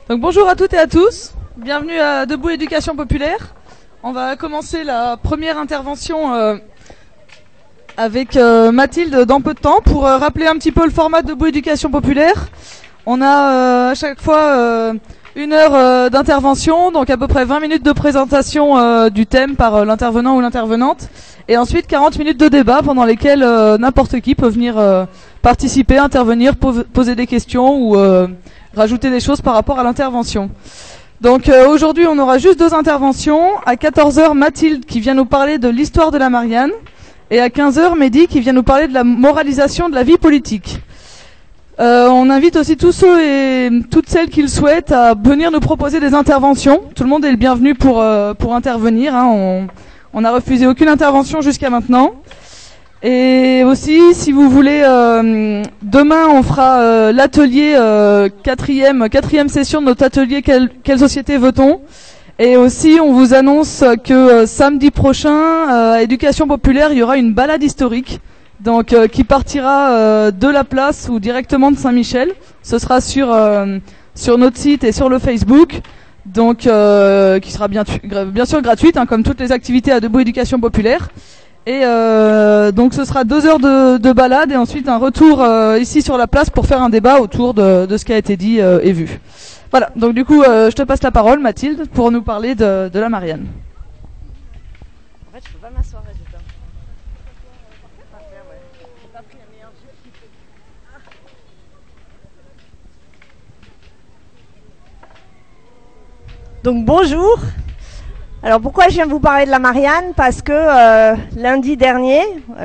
Donc bonjour à toutes et à tous, bienvenue à Debout Éducation Populaire. On va commencer la première intervention avec Mathilde dans peu de temps pour rappeler un petit peu le format de Debout Éducation Populaire. On a à chaque fois 1 heure d'intervention, donc à peu près 20 minutes de présentation du thème par l'intervenant ou l'intervenante, et ensuite 40 minutes de débat pendant lesquelles n'importe qui peut venir participer, intervenir, poser des questions ou rajouter des choses par rapport à l'intervention. Donc aujourd'hui on aura juste 2 interventions. À 14 h Mathilde qui vient nous parler de l'histoire de la Marianne, et à 15 h Mehdi qui vient nous parler de la moralisation de la vie politique. On invite aussi tous ceux et toutes celles qui le souhaitent à venir nous proposer des interventions. Tout le monde est le bienvenu pour intervenir, hein. On n'a refusé aucune intervention jusqu'à maintenant. Et aussi, si vous voulez, demain on fera l'atelier quatrième session de notre atelier quelle société veut-on. Et aussi, on vous annonce que samedi prochain, à Éducation Populaire, il y aura une balade historique. Donc qui partira de la place ou directement de Saint-Michel. Ce sera sur notre site et sur le Facebook. Donc qui sera bien sûr gratuite, hein, comme toutes les activités à Debout Éducation Populaire. Et donc ce sera 2 heures de balade et ensuite un retour ici sur la place pour faire un débat autour de ce qui a été dit et vu. Voilà, donc du coup je te passe la parole Mathilde pour nous parler de la Marianne. En fait je peux pas m'asseoir. Donc bonjour. Alors pourquoi je viens vous parler de la Marianne? Parce que lundi dernier,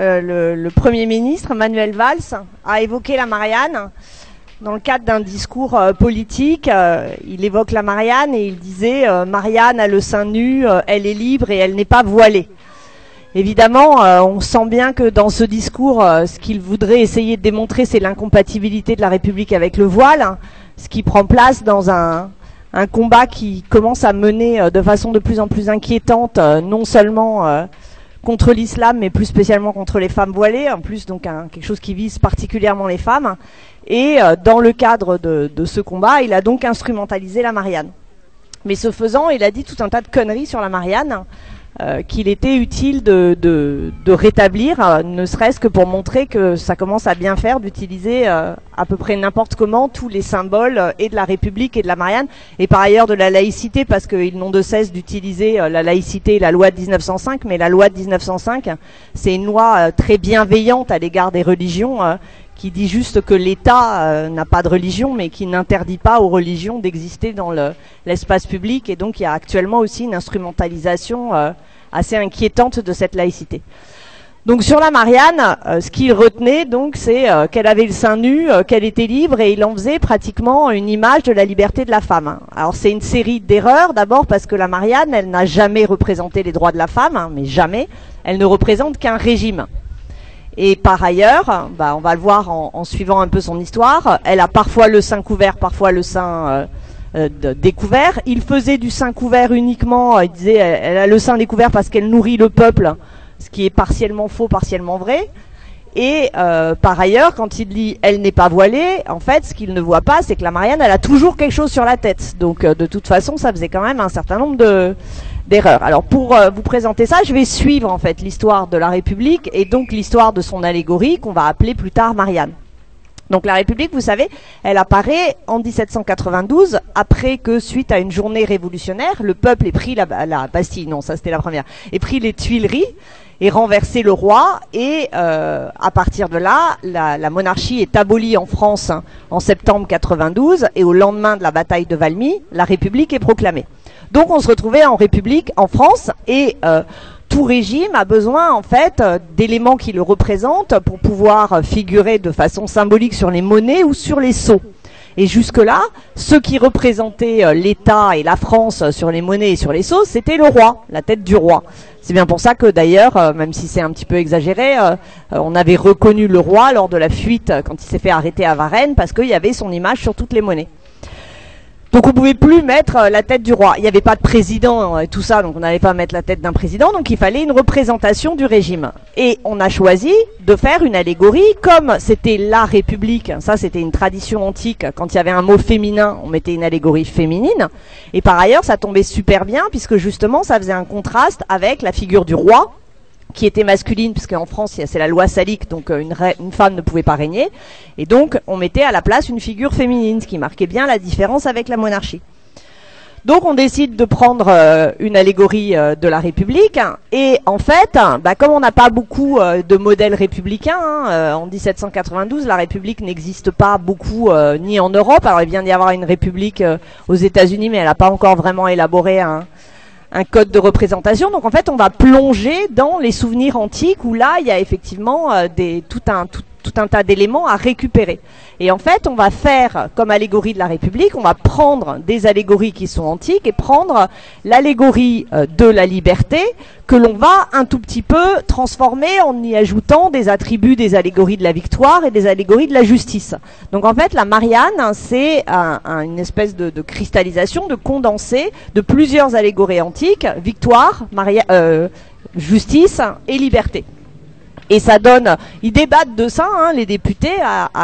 le Premier ministre Manuel Valls a évoqué la Marianne dans le cadre d'un discours politique. Il évoque la Marianne et il disait Marianne a le sein nu, elle est libre et elle n'est pas voilée. Évidemment, on sent bien que dans ce discours, ce qu'il voudrait essayer de démontrer, c'est l'incompatibilité de la République avec le voile, hein, ce qui prend place dans un combat qui commence à mener de façon de plus en plus inquiétante, non seulement contre l'islam, mais plus spécialement contre les femmes voilées, en plus donc quelque chose qui vise particulièrement les femmes. Et dans le cadre de ce combat, il a donc instrumentalisé la Marianne. Mais ce faisant, il a dit tout un tas de conneries sur la Marianne, qu'il était utile de rétablir, ne serait-ce que pour montrer que ça commence à bien faire d'utiliser à peu près n'importe comment tous les symboles et de la République et de la Marianne, et par ailleurs de la laïcité, parce qu'ils n'ont de cesse d'utiliser la laïcité et la loi de 1905, mais la loi de 1905, c'est une loi très bienveillante à l'égard des religions, qui dit juste que l'État n'a pas de religion, mais qui n'interdit pas aux religions d'exister dans l'espace public, et donc il y a actuellement aussi une instrumentalisation assez inquiétante de cette laïcité. Donc sur la Marianne, ce qu'il retenait donc c'est qu'elle avait le sein nu, qu'elle était libre, et il en faisait pratiquement une image de la liberté de la femme. Alors c'est une série d'erreurs, d'abord parce que la Marianne, elle n'a jamais représenté les droits de la femme, hein, mais jamais, elle ne représente qu'un régime. Et par ailleurs, on va le voir en suivant un peu son histoire, elle a parfois le sein couvert, parfois le sein découvert. Il faisait du sein couvert uniquement, il disait elle a le sein découvert parce qu'elle nourrit le peuple, ce qui est partiellement faux, partiellement vrai. Et par ailleurs, quand il dit elle n'est pas voilée, en fait ce qu'il ne voit pas, c'est que la Marianne, elle a toujours quelque chose sur la tête. Donc de toute façon, ça faisait quand même un certain nombre d'erreurs. Alors pour vous présenter ça, je vais suivre en fait l'histoire de la République et donc l'histoire de son allégorie qu'on va appeler plus tard Marianne. Donc la République, vous savez, elle apparaît en 1792, après que, suite à une journée révolutionnaire, le peuple ait pris la Bastille, non, ça c'était la première, ait pris les Tuileries et renversé le roi, et à partir de là, la monarchie est abolie en France en septembre 92, et au lendemain de la bataille de Valmy, la République est proclamée. Donc on se retrouvait en République en France, et tout régime a besoin en fait d'éléments qui le représentent pour pouvoir figurer de façon symbolique sur les monnaies ou sur les sceaux. Et jusque-là, ceux qui représentaient l'État et la France sur les monnaies et sur les sceaux, c'était le roi, la tête du roi. C'est bien pour ça que d'ailleurs, même si c'est un petit peu exagéré, on avait reconnu le roi lors de la fuite quand il s'est fait arrêter à Varennes, parce qu'il y avait son image sur toutes les monnaies. Donc on ne pouvait plus mettre la tête du roi. Il n'y avait pas de président et tout ça, donc on n'allait pas mettre la tête d'un président, donc il fallait une représentation du régime. Et on a choisi de faire une allégorie, comme c'était la République, ça c'était une tradition antique, quand il y avait un mot féminin, on mettait une allégorie féminine, et par ailleurs ça tombait super bien, puisque justement ça faisait un contraste avec la figure du roi, qui était masculine, puisqu'en France c'est la loi salique, donc une femme ne pouvait pas régner, et donc on mettait à la place une figure féminine, ce qui marquait bien la différence avec la monarchie. Donc on décide de prendre une allégorie de la République, et en fait, comme on n'a pas beaucoup de modèles républicains, en 1792 la République n'existe pas beaucoup ni en Europe. Alors il vient d'y avoir une République aux États-Unis, mais elle n'a pas encore vraiment élaboré un code de représentation. Donc en fait on va plonger dans les souvenirs antiques, où là il y a effectivement tout un tas d'éléments à récupérer. Et en fait, on va faire comme allégorie de la République, on va prendre des allégories qui sont antiques et prendre l'allégorie de la liberté, que l'on va un tout petit peu transformer en y ajoutant des attributs des allégories de la victoire et des allégories de la justice. Donc en fait, la Marianne, c'est une espèce de cristallisation, de condensé de plusieurs allégories antiques: victoire, justice et liberté. Et ça donne, ils débattent de ça, les députés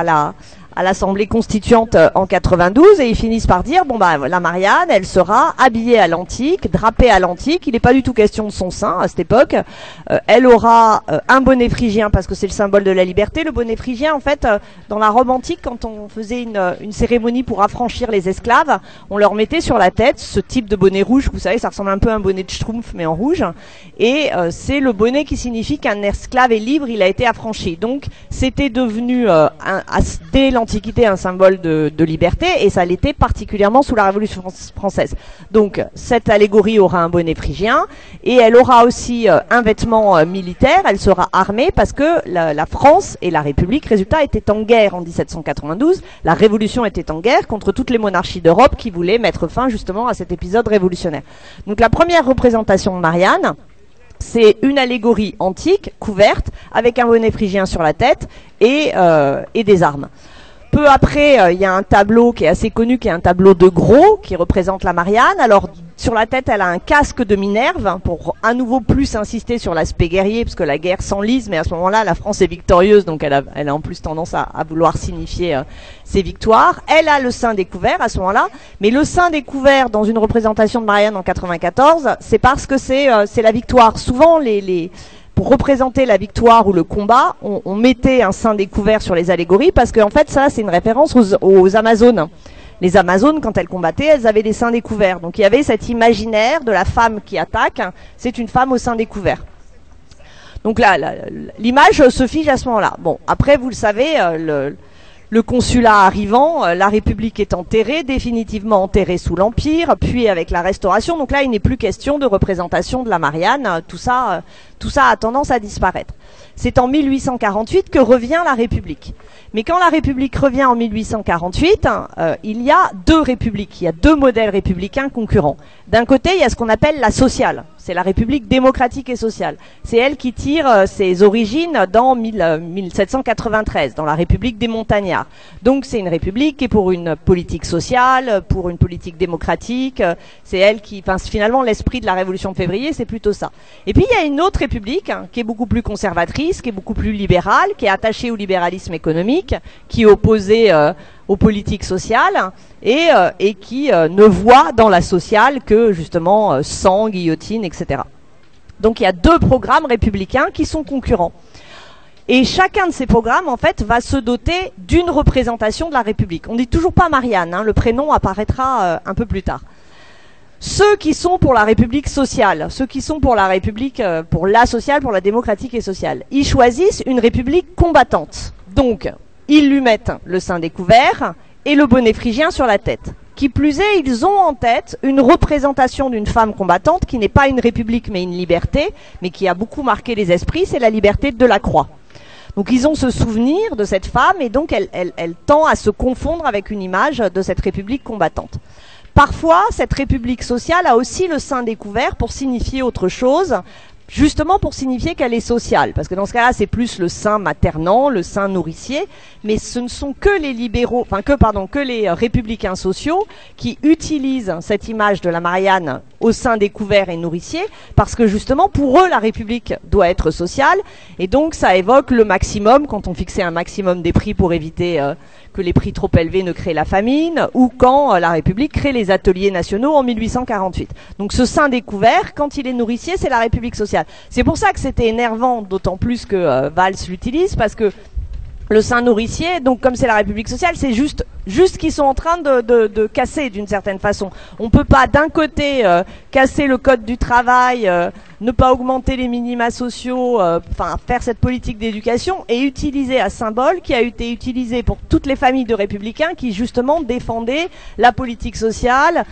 à l'Assemblée constituante en 92, et ils finissent par dire, la Marianne, elle sera habillée à l'antique, drapée à l'antique, il n'est pas du tout question de son sein à cette époque, elle aura un bonnet phrygien, parce que c'est le symbole de la liberté. Le bonnet phrygien, en fait, dans la Rome antique, quand on faisait une cérémonie pour affranchir les esclaves, on leur mettait sur la tête ce type de bonnet rouge, vous savez, ça ressemble un peu à un bonnet de schtroumpf, mais en rouge, et c'est le bonnet qui signifie qu'un esclave est libre, il a été affranchi. Donc c'était devenu dès l'Antiquité un symbole de liberté, et ça l'était particulièrement sous la Révolution française. Donc cette allégorie aura un bonnet phrygien, et elle aura aussi un vêtement militaire, elle sera armée, parce que la France et la République, résultat, étaient en guerre en 1792, la Révolution était en guerre contre toutes les monarchies d'Europe qui voulaient mettre fin justement à cet épisode révolutionnaire. Donc la première représentation de Marianne, c'est une allégorie antique, couverte, avec un bonnet phrygien sur la tête et des armes. Peu après, il y a un tableau qui est assez connu, qui est un tableau de Gros, qui représente la Marianne. Alors, sur la tête, elle a un casque de Minerve, pour à nouveau plus insister sur l'aspect guerrier, parce que la guerre s'enlise, mais à ce moment-là, la France est victorieuse, donc elle a en plus tendance à vouloir signifier ses victoires. Elle a le sein découvert à ce moment-là, mais le sein découvert dans une représentation de Marianne en 94, c'est parce que c'est la victoire. Souvent, pour représenter la victoire ou le combat, on mettait un sein découvert sur les allégories, parce qu'en fait, ça, c'est une référence aux Amazones. Les Amazones, quand elles combattaient, elles avaient des seins découverts. Donc il y avait cet imaginaire de la femme qui attaque, c'est une femme au sein découvert. Donc là, l'image se fige à ce moment-là. Bon, après, vous le savez, le consulat arrivant, la République est enterrée, définitivement enterrée sous l'Empire, puis avec la Restauration. Donc là, il n'est plus question de représentation de la Marianne. Tout ça a tendance à disparaître. C'est en 1848 que revient la République. Mais quand la République revient en 1848, il y a deux républiques, il y a deux modèles républicains concurrents. D'un côté, il y a ce qu'on appelle la sociale, c'est la République démocratique et sociale. C'est elle qui tire ses origines dans 1793, dans la République des montagnards. Donc c'est une république qui est pour une politique sociale, pour une politique démocratique, c'est elle qui, finalement l'esprit de la Révolution de février, c'est plutôt ça. Et puis il y a une autre république qui est beaucoup plus conservatrice, qui est beaucoup plus libérale, qui est attachée au libéralisme économique, qui est opposée aux politiques sociales et qui ne voit dans la sociale que justement sang, guillotine, etc. Donc il y a deux programmes républicains qui sont concurrents. Et chacun de ces programmes, en fait, va se doter d'une représentation de la République. On ne dit toujours pas Marianne, le prénom apparaîtra un peu plus tard. Ceux qui sont pour la République sociale, ceux qui sont pour la République, pour la sociale, pour la démocratique et sociale, ils choisissent une République combattante. Donc, ils lui mettent le sein découvert et le bonnet phrygien sur la tête. Qui plus est, ils ont en tête une représentation d'une femme combattante qui n'est pas une république mais une liberté, mais qui a beaucoup marqué les esprits, c'est la liberté de Delacroix. Donc ils ont ce souvenir de cette femme, et donc elle tend à se confondre avec une image de cette république combattante. Parfois, cette république sociale a aussi le sein découvert pour signifier autre chose. justement pour signifier qu'elle est sociale, parce que dans ce cas-là, c'est plus le sein maternant, le sein nourricier, mais ce ne sont que les libéraux, que les républicains sociaux qui utilisent cette image de la Marianne au sein des couverts et nourriciers, parce que justement, pour eux, la République doit être sociale, et donc ça évoque le maximum, quand on fixait un maximum des prix pour éviter que les prix trop élevés ne créent la famine, ou quand la République crée les ateliers nationaux en 1848. Donc ce sein des couverts, quand il est nourricier, c'est la République sociale. C'est pour ça que c'était énervant, d'autant plus que Valls l'utilise, parce que le sein nourricier, donc comme c'est la République sociale, c'est juste qu'ils sont en train de casser d'une certaine façon. On peut pas d'un côté casser le code du travail, ne pas augmenter les minima sociaux, faire cette politique d'éducation et utiliser un symbole qui a été utilisé pour toutes les familles de républicains qui justement défendaient la politique sociale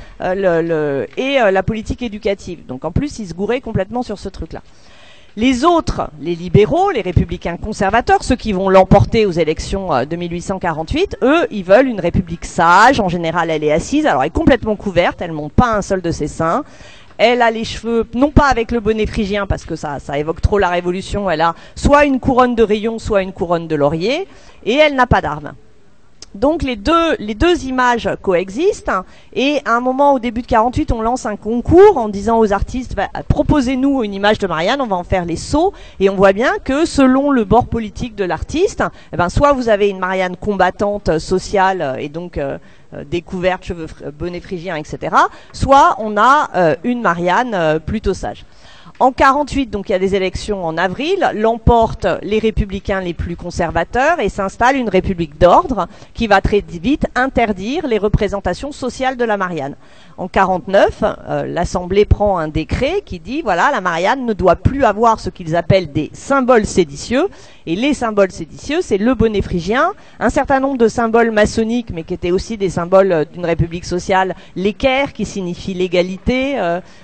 et la politique éducative. Donc en plus, ils se gouraient complètement sur ce truc-là. Les autres, les libéraux, les républicains conservateurs, ceux qui vont l'emporter aux élections de 1848, eux, ils veulent une république sage. En général, elle est assise, alors elle est complètement couverte, elle monte pas un seul de ses seins. Elle a les cheveux, non pas avec le bonnet phrygien, parce que ça évoque trop la Révolution, elle a soit une couronne de rayon, soit une couronne de laurier, et elle n'a pas d'armes. Donc les deux images coexistent, et à un moment au début de 48 on lance un concours en disant aux artistes proposez-nous une image de Marianne, on va en faire les sceaux, et on voit bien que selon le bord politique de l'artiste, soit vous avez une Marianne combattante sociale et donc découverte, cheveux, bonnet phrygien, etc. Soit on a une Marianne plutôt sage. En 48, donc il y a des élections en avril, l'emportent les républicains les plus conservateurs et s'installe une république d'ordre qui va très vite interdire les représentations sociales de la Marianne. En 49, l'Assemblée prend un décret qui dit voilà, la Marianne ne doit plus avoir ce qu'ils appellent des symboles séditieux, et les symboles séditieux, c'est le bonnet phrygien, un certain nombre de symboles maçonniques, mais qui étaient aussi des symboles d'une république sociale, l'équerre qui signifie l'égalité,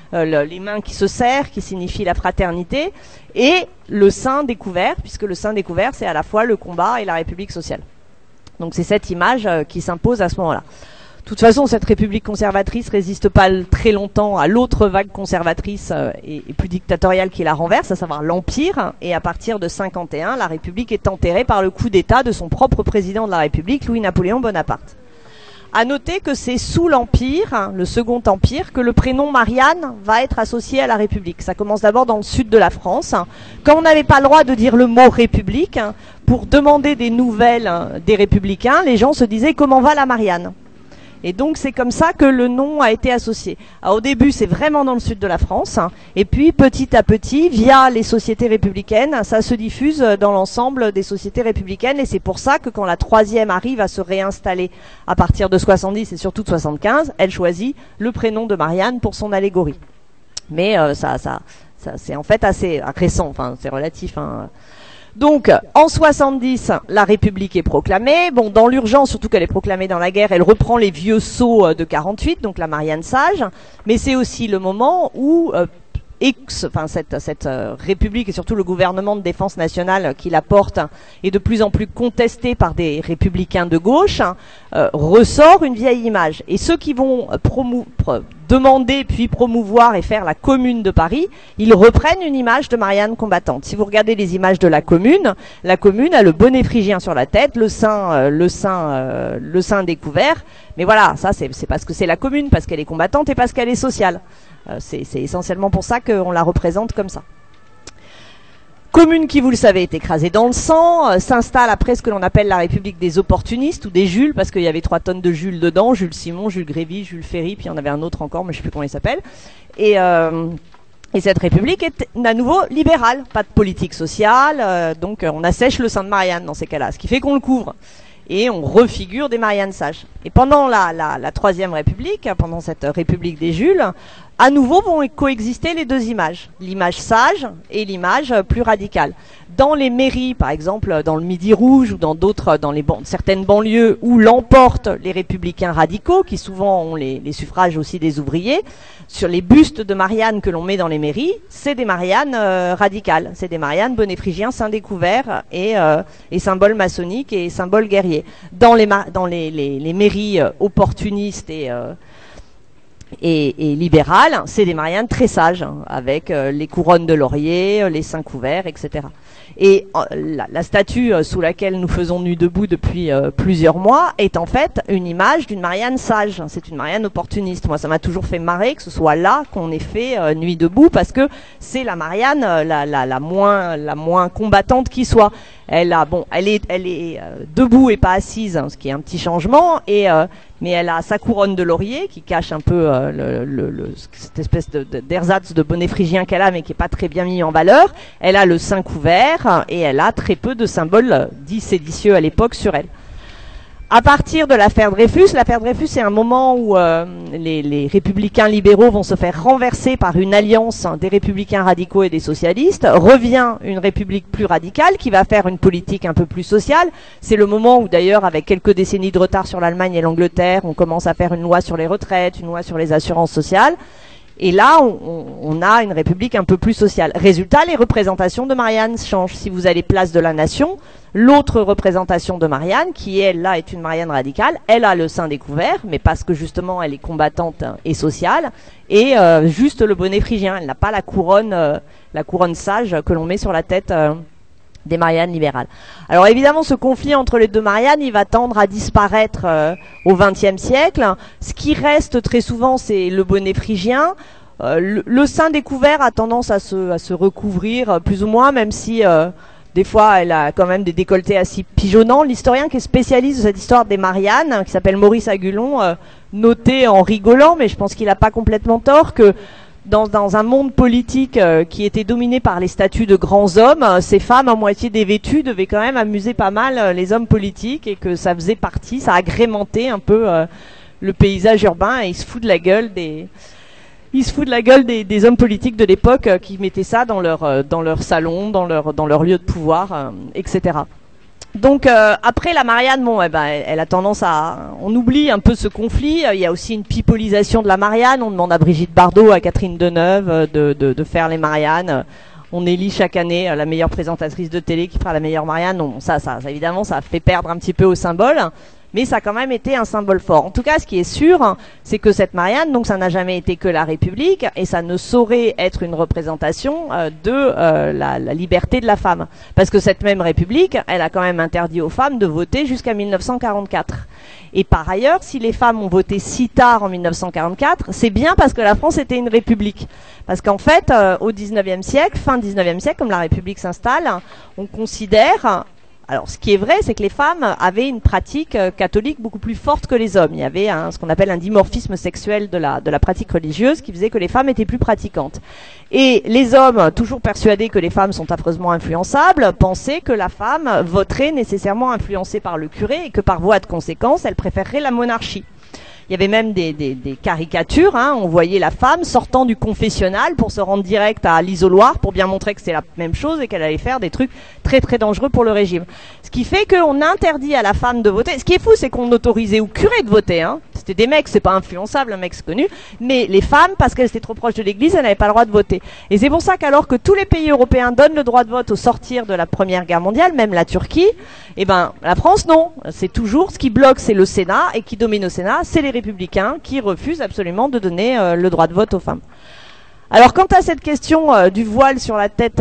les mains qui se serrent, qui signifie la fraternité, et le sein découvert, puisque le sein découvert, c'est à la fois le combat et la République sociale. Donc c'est cette image qui s'impose à ce moment-là. De toute façon, cette République conservatrice résiste pas très longtemps à l'autre vague conservatrice et plus dictatoriale qui la renverse, à savoir l'Empire, et à partir de 51, la République est enterrée par le coup d'État de son propre président de la République, Louis-Napoléon Bonaparte. À noter que c'est sous l'Empire, le Second Empire, que le prénom Marianne va être associé à la République. Ça commence d'abord dans le sud de la France. Quand on n'avait pas le droit de dire le mot République, pour demander des nouvelles des républicains, les gens se disaient « Comment va la Marianne ?» Et donc c'est comme ça que le nom a été associé. Alors, au début c'est vraiment dans le sud de la France, et puis petit à petit, via les sociétés républicaines, ça se diffuse dans l'ensemble des sociétés républicaines, et c'est pour ça que quand la troisième arrive à se réinstaller à partir de 70 et surtout de 75, elle choisit le prénom de Marianne pour son allégorie. Mais ça c'est en fait assez récent, enfin c'est relatif, hein. Donc, en 70, la République est proclamée. Bon, dans l'urgence, surtout qu'elle est proclamée dans la guerre, elle reprend les vieux sceaux de 48, donc la Marianne sage. Mais c'est aussi le moment où cette République et surtout le gouvernement de défense nationale qui la porte est de plus en plus contesté par des républicains de gauche, ressort une vieille image. Et ceux qui vont demander puis promouvoir et faire la Commune de Paris, ils reprennent une image de Marianne combattante. Si vous regardez les images de la Commune a le bonnet phrygien sur la tête, le sein découvert. Mais voilà, ça c'est parce que c'est la Commune, parce qu'elle est combattante et parce qu'elle est sociale. C'est essentiellement pour ça qu'on la représente comme ça. Commune qui, vous le savez, est écrasée dans le sang, s'installe après ce que l'on appelle la République des opportunistes ou des Jules, parce qu'il y avait 3 tonnes de Jules dedans, Jules Simon, Jules Grévy, Jules Ferry, puis il y en avait un autre encore, mais je ne sais plus comment il s'appelle. Et cette République est à nouveau libérale, pas de politique sociale, donc on assèche le sein de Marianne dans ces cas-là, ce qui fait qu'on le couvre. Et on refigure des Mariannes sages. Et pendant la Troisième République, pendant cette République des Jules, à nouveau vont coexister les deux images, l'image sage et l'image plus radicale. Dans les mairies, par exemple, dans le Midi Rouge ou dans d'autres, certaines banlieues où l'emportent les républicains radicaux, qui souvent ont les suffrages aussi des ouvriers, sur les bustes de Marianne que l'on met dans les mairies, c'est des Mariannes radicales, c'est des Mariannes bonnet phrygien, sein découvert et symboles maçonniques et symboles guerriers. Dans les mairies opportunistes et libérales, c'est des Mariannes très sages, hein, avec les couronnes de laurier, les seins couverts, etc. Et la statue sous laquelle nous faisons Nuit debout depuis plusieurs mois est en fait une image d'une Marianne sage. C'est une Marianne opportuniste. Moi, ça m'a toujours fait marrer que ce soit là qu'on ait fait Nuit debout, parce que c'est la Marianne la moins combattante qui soit. Elle est debout et pas assise, hein, ce qui est un petit changement, mais elle a sa couronne de laurier qui cache un peu cette espèce d'ersatz de bonnet phrygien qu'elle a, mais qui est pas très bien mis en valeur. Elle a le sein couvert et elle a très peu de symboles dits séditieux à l'époque sur elle. À partir de l'affaire Dreyfus c'est un moment où les républicains libéraux vont se faire renverser par une alliance des républicains radicaux et des socialistes. Revient une république plus radicale qui va faire une politique un peu plus sociale. C'est le moment où d'ailleurs, avec quelques décennies de retard sur l'Allemagne et l'Angleterre, on commence à faire une loi sur les retraites, une loi sur les assurances sociales. Et là, on a une république un peu plus sociale. Résultat, les représentations de Marianne changent. Si vous allez place de la Nation, l'autre représentation de Marianne, qui elle, là, est une Marianne radicale, elle a le sein découvert, mais parce que justement, elle est combattante et sociale, et juste le bonnet phrygien. Elle n'a pas la couronne sage que l'on met sur la tête des Mariannes libérales. Alors évidemment, ce conflit entre les deux Mariannes, il va tendre à disparaître au XXe siècle. Ce qui reste très souvent, c'est le bonnet phrygien. Le sein découvert a tendance à se recouvrir plus ou moins, même si des fois elle a quand même des décolletés assez pigeonnants. L'historien qui est spécialiste de cette histoire des Mariannes, qui s'appelle Maurice Agulon, notait en rigolant, mais je pense qu'il n'a pas complètement tort, que dans un monde politique qui était dominé par les statuts de grands hommes, ces femmes à moitié dévêtues devaient quand même amuser pas mal les hommes politiques, et que ça faisait partie, ça agrémentait un peu le paysage urbain, et ils se foutent de la gueule des hommes politiques de l'époque qui mettaient ça dans leur salon, dans leur lieu de pouvoir, etc. Donc après la Marianne, elle a tendance on oublie un peu ce conflit. Il y a aussi une pipolisation de la Marianne. On demande à Brigitte Bardot, à Catherine Deneuve de faire les Mariannes. On élit chaque année la meilleure présentatrice de télé qui fera la meilleure Marianne. Donc, ça évidemment, ça fait perdre un petit peu au symbole. Mais ça a quand même été un symbole fort. En tout cas, ce qui est sûr, c'est que cette Marianne, donc ça n'a jamais été que la République, et ça ne saurait être une représentation de la liberté de la femme. Parce que cette même République, elle a quand même interdit aux femmes de voter jusqu'à 1944. Et par ailleurs, si les femmes ont voté si tard en 1944, c'est bien parce que la France était une république. Parce qu'en fait, au 19e siècle, fin 19e siècle, comme la République s'installe, on considère... Alors, ce qui est vrai, c'est que les femmes avaient une pratique catholique beaucoup plus forte que les hommes. Il y avait ce qu'on appelle un dimorphisme sexuel de la pratique religieuse, qui faisait que les femmes étaient plus pratiquantes. Et les hommes, toujours persuadés que les femmes sont affreusement influençables, pensaient que la femme voterait nécessairement influencée par le curé, et que par voie de conséquence, elle préférerait la monarchie. Il y avait même des caricatures, on voyait la femme sortant du confessionnal pour se rendre direct à l'isoloir, pour bien montrer que c'est la même chose et qu'elle allait faire des trucs très très dangereux pour le régime. Ce qui fait qu'on interdit à la femme de voter. Ce qui est fou, c'est qu'on autorisait aux curés de voter. C'était des mecs, c'est pas influençable, un mec c'est connu, mais les femmes, parce qu'elles étaient trop proches de l'église, elles n'avaient pas le droit de voter. Et c'est pour ça qu'alors que tous les pays européens donnent le droit de vote au sortir de la Première Guerre mondiale, même la Turquie, la France non. C'est toujours, ce qui bloque, c'est le Sénat, et qui domine au Sénat, c'est les républicains qui refusent absolument de donner le droit de vote aux femmes. Alors quant à cette question du voile sur la tête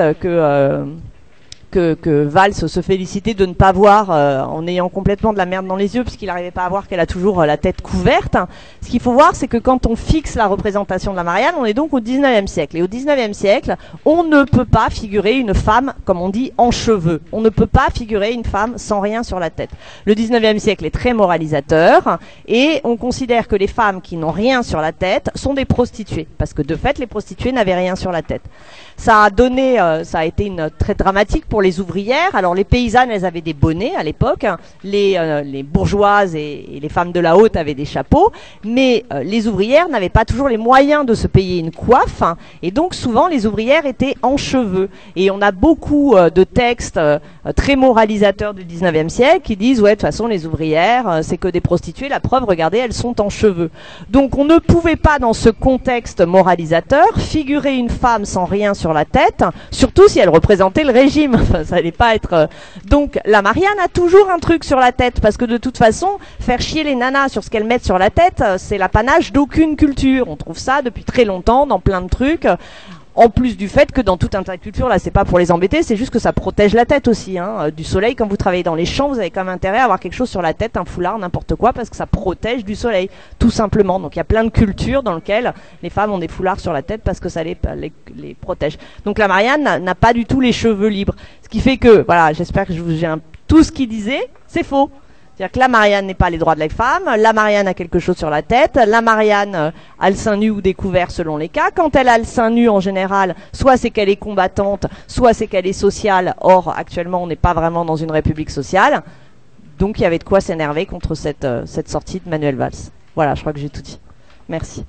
que Valls se félicitait de ne pas voir en ayant complètement de la merde dans les yeux, puisqu'il n'arrivait pas à voir qu'elle a toujours la tête couverte. Ce qu'il faut voir, c'est que quand on fixe la représentation de la Marianne, on est donc au 19e siècle. Et au 19e siècle, on ne peut pas figurer une femme, comme on dit, en cheveux. On ne peut pas figurer une femme sans rien sur la tête. Le 19e siècle est très moralisateur, et on considère que les femmes qui n'ont rien sur la tête sont des prostituées. Parce que de fait, les prostituées n'avaient rien sur la tête. Ça a été très dramatique pour les ouvrières. Alors les paysannes, elles avaient des bonnets à l'époque, les bourgeoises et les femmes de la haute avaient des chapeaux, mais les ouvrières n'avaient pas toujours les moyens de se payer une coiffe, et donc souvent les ouvrières étaient en cheveux. Et on a beaucoup de textes très moralisateurs du 19e siècle qui disent ouais, de toute façon les ouvrières c'est que des prostituées, la preuve, regardez, elles sont en cheveux. Donc on ne pouvait pas, dans ce contexte moralisateur, figurer une femme sans rien sur la tête, surtout si elle représentait le régime. ça allait pas être. Donc la Marianne a toujours un truc sur la tête, parce que de toute façon, faire chier les nanas sur ce qu'elles mettent sur la tête, c'est l'apanage d'aucune culture. On trouve ça depuis très longtemps dans plein de trucs. En plus du fait que dans toute interculture, là, c'est pas pour les embêter, c'est juste que ça protège la tête aussi, hein. Du soleil, quand vous travaillez dans les champs, vous avez quand même intérêt à avoir quelque chose sur la tête, un foulard, n'importe quoi, parce que ça protège du soleil, tout simplement. Donc il y a plein de cultures dans lesquelles les femmes ont des foulards sur la tête parce que ça les protège. Donc la Marianne n'a pas du tout les cheveux libres. Ce qui fait que, voilà, j'espère que tout ce qu'il disait, c'est faux. C'est-à-dire que la Marianne n'est pas les droits de la femme, la Marianne a quelque chose sur la tête, la Marianne a le sein nu ou découvert selon les cas. Quand elle a le sein nu, en général, soit c'est qu'elle est combattante, soit c'est qu'elle est sociale. Or, actuellement, on n'est pas vraiment dans une république sociale. Donc, il y avait de quoi s'énerver contre cette sortie de Manuel Valls. Voilà, je crois que j'ai tout dit. Merci.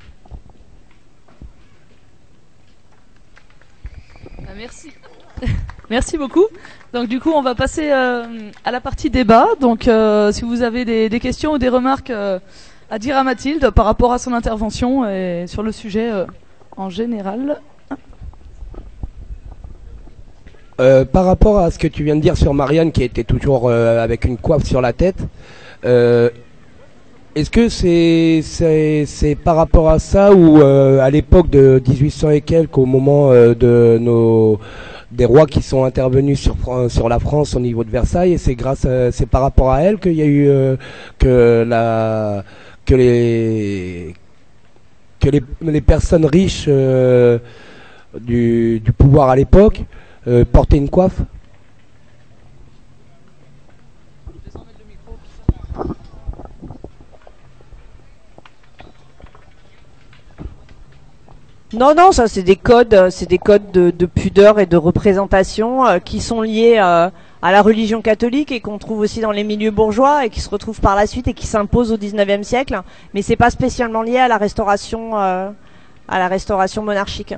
Merci. Merci beaucoup. Donc du coup, on va passer à la partie débat. Donc si vous avez des questions ou des remarques à dire à Mathilde par rapport à son intervention et sur le sujet en général. Par rapport à ce que tu viens de dire sur Marianne qui était toujours avec une coiffe sur la tête, est-ce que c'est par rapport à ça ou à l'époque de 1800 et quelques, au moment des rois qui sont intervenus sur la France au niveau de Versailles, et c'est par rapport à elle qu'il y a eu que les personnes riches du pouvoir à l'époque portaient une coiffe. Non, ça c'est des codes de pudeur et de représentation qui sont liés à la religion catholique et qu'on trouve aussi dans les milieux bourgeois et qui se retrouvent par la suite et qui s'imposent au 19e siècle. Mais c'est pas spécialement lié à la restauration monarchique.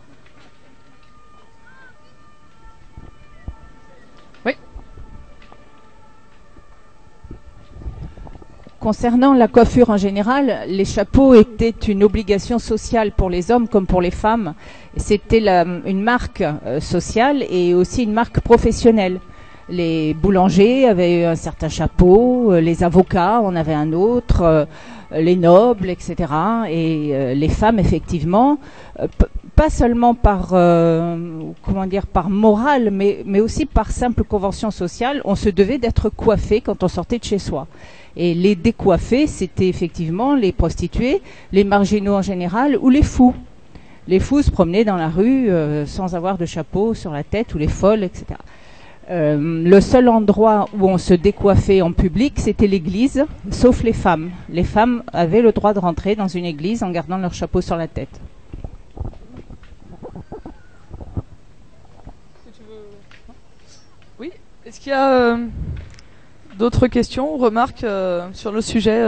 Concernant la coiffure en général, les chapeaux étaient une obligation sociale pour les hommes comme pour les femmes. C'était une marque sociale et aussi une marque professionnelle. Les boulangers avaient un certain chapeau, les avocats en avaient un autre, les nobles, etc. Et les femmes, effectivement, pas seulement par morale, mais aussi par simple convention sociale, on se devait d'être coiffé quand on sortait de chez soi. Et les décoiffés, c'était effectivement les prostituées, les marginaux en général ou les fous. Les fous se promenaient dans la rue sans avoir de chapeau sur la tête, ou les folles, etc. Le seul endroit où on se décoiffait en public, c'était l'église, sauf les femmes. Les femmes avaient le droit de rentrer dans une église en gardant leur chapeau sur la tête. Oui, est-ce qu'il y a d'autres questions ou remarques sur le sujet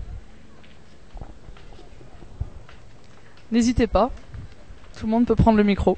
N'hésitez pas, tout le monde peut prendre le micro.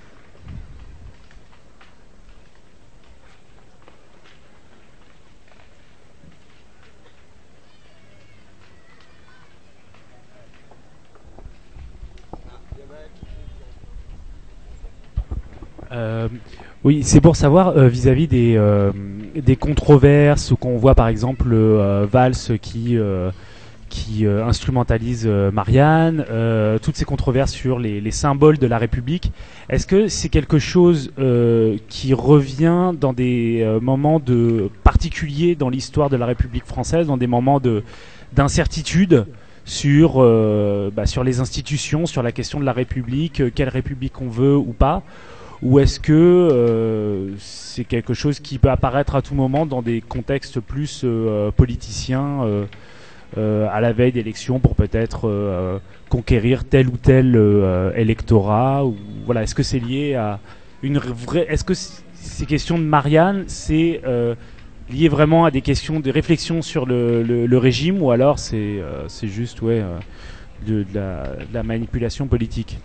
Oui, c'est pour savoir vis-à-vis des controverses qu'on voit par exemple Valls qui instrumentalise Marianne, toutes ces controverses sur les symboles de la République. Est-ce que c'est quelque chose qui revient dans des moments particuliers dans l'histoire de la République française, dans des moments d'incertitude sur les institutions, sur la question de la République, quelle République on veut ou pas? Ou est-ce que c'est quelque chose qui peut apparaître à tout moment dans des contextes plus politiciens à la veille d'élections pour peut-être conquérir tel ou tel électorat, ou voilà, est-ce que c'est lié à une vraie, est-ce que ces questions de Marianne c'est lié vraiment à des questions de réflexion sur le régime, ou alors c'est juste de la manipulation politique?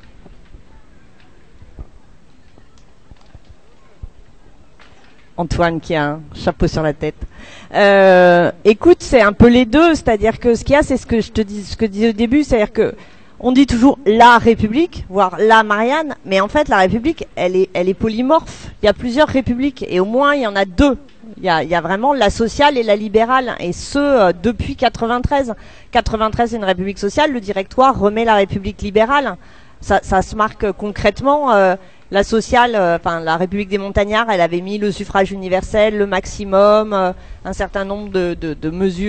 Antoine qui a un chapeau sur la tête. Écoute, c'est un peu les deux, c'est-à-dire que ce qu'il y a, c'est ce que je te disais au début, c'est-à-dire que On dit toujours la République, voire la Marianne, mais en fait la République, elle est polymorphe. Il y a plusieurs républiques et au moins il y en a deux. Il y a vraiment la sociale et la libérale, et ce depuis 93. 93 c'est une république sociale, le directoire remet la république libérale. Ça se marque concrètement. La sociale, enfin la République des montagnards, elle avait mis le suffrage universel, le maximum, un certain nombre de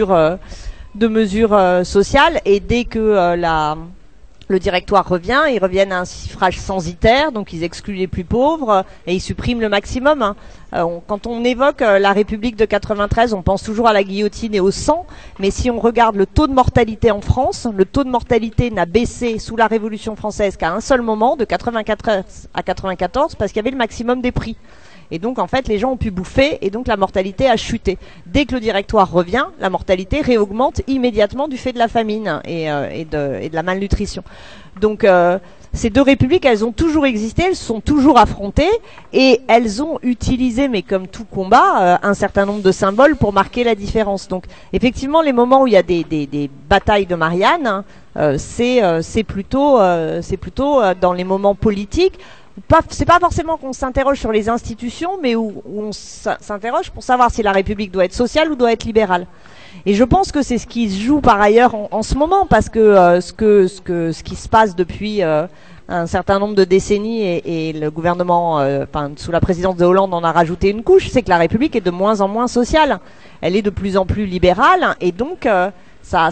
mesures sociales, et dès que le directoire revient, ils reviennent à un suffrage censitaire, donc ils excluent les plus pauvres et ils suppriment le maximum. Hein. Quand on évoque la République de 93, on pense toujours à la guillotine et au sang, mais si on regarde le taux de mortalité en France, le taux de mortalité n'a baissé sous la Révolution française qu'à un seul moment, de 94 à 94, parce qu'il y avait le maximum des prix. Et donc, en fait, les gens ont pu bouffer et donc la mortalité a chuté. Dès que le directoire revient, la mortalité réaugmente immédiatement du fait de la famine et de la malnutrition. Donc, ces deux républiques, elles ont toujours existé, elles se sont toujours affrontées et elles ont utilisé, mais comme tout combat, un certain nombre de symboles pour marquer la différence. Donc, effectivement, les moments où il y a des batailles de Marianne, c'est plutôt dans les moments politiques. C'est pas forcément qu'on s'interroge sur les institutions, mais où on s'interroge pour savoir si la République doit être sociale ou doit être libérale. Et je pense que c'est ce qui se joue par ailleurs en ce moment, parce que ce qui se passe depuis un certain nombre de décennies et le gouvernement, sous la présidence de Hollande, en a rajouté une couche, c'est que la République est de moins en moins sociale. Elle est de plus en plus libérale, et donc ça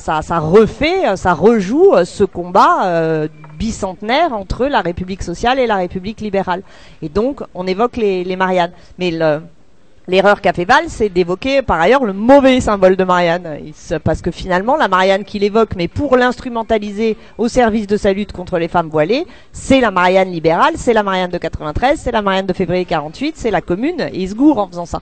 rejoue ce combat bicentenaire entre la République sociale et la République libérale. Et donc, on évoque les Mariannes. Mais l'erreur qu'a fait Valls, c'est d'évoquer par ailleurs le mauvais symbole de Marianne. Parce que finalement, la Marianne qu'il évoque, mais pour l'instrumentaliser au service de sa lutte contre les femmes voilées, c'est la Marianne libérale, c'est la Marianne de 93, c'est la Marianne de février 48, c'est la Commune, et il se gourre en faisant ça.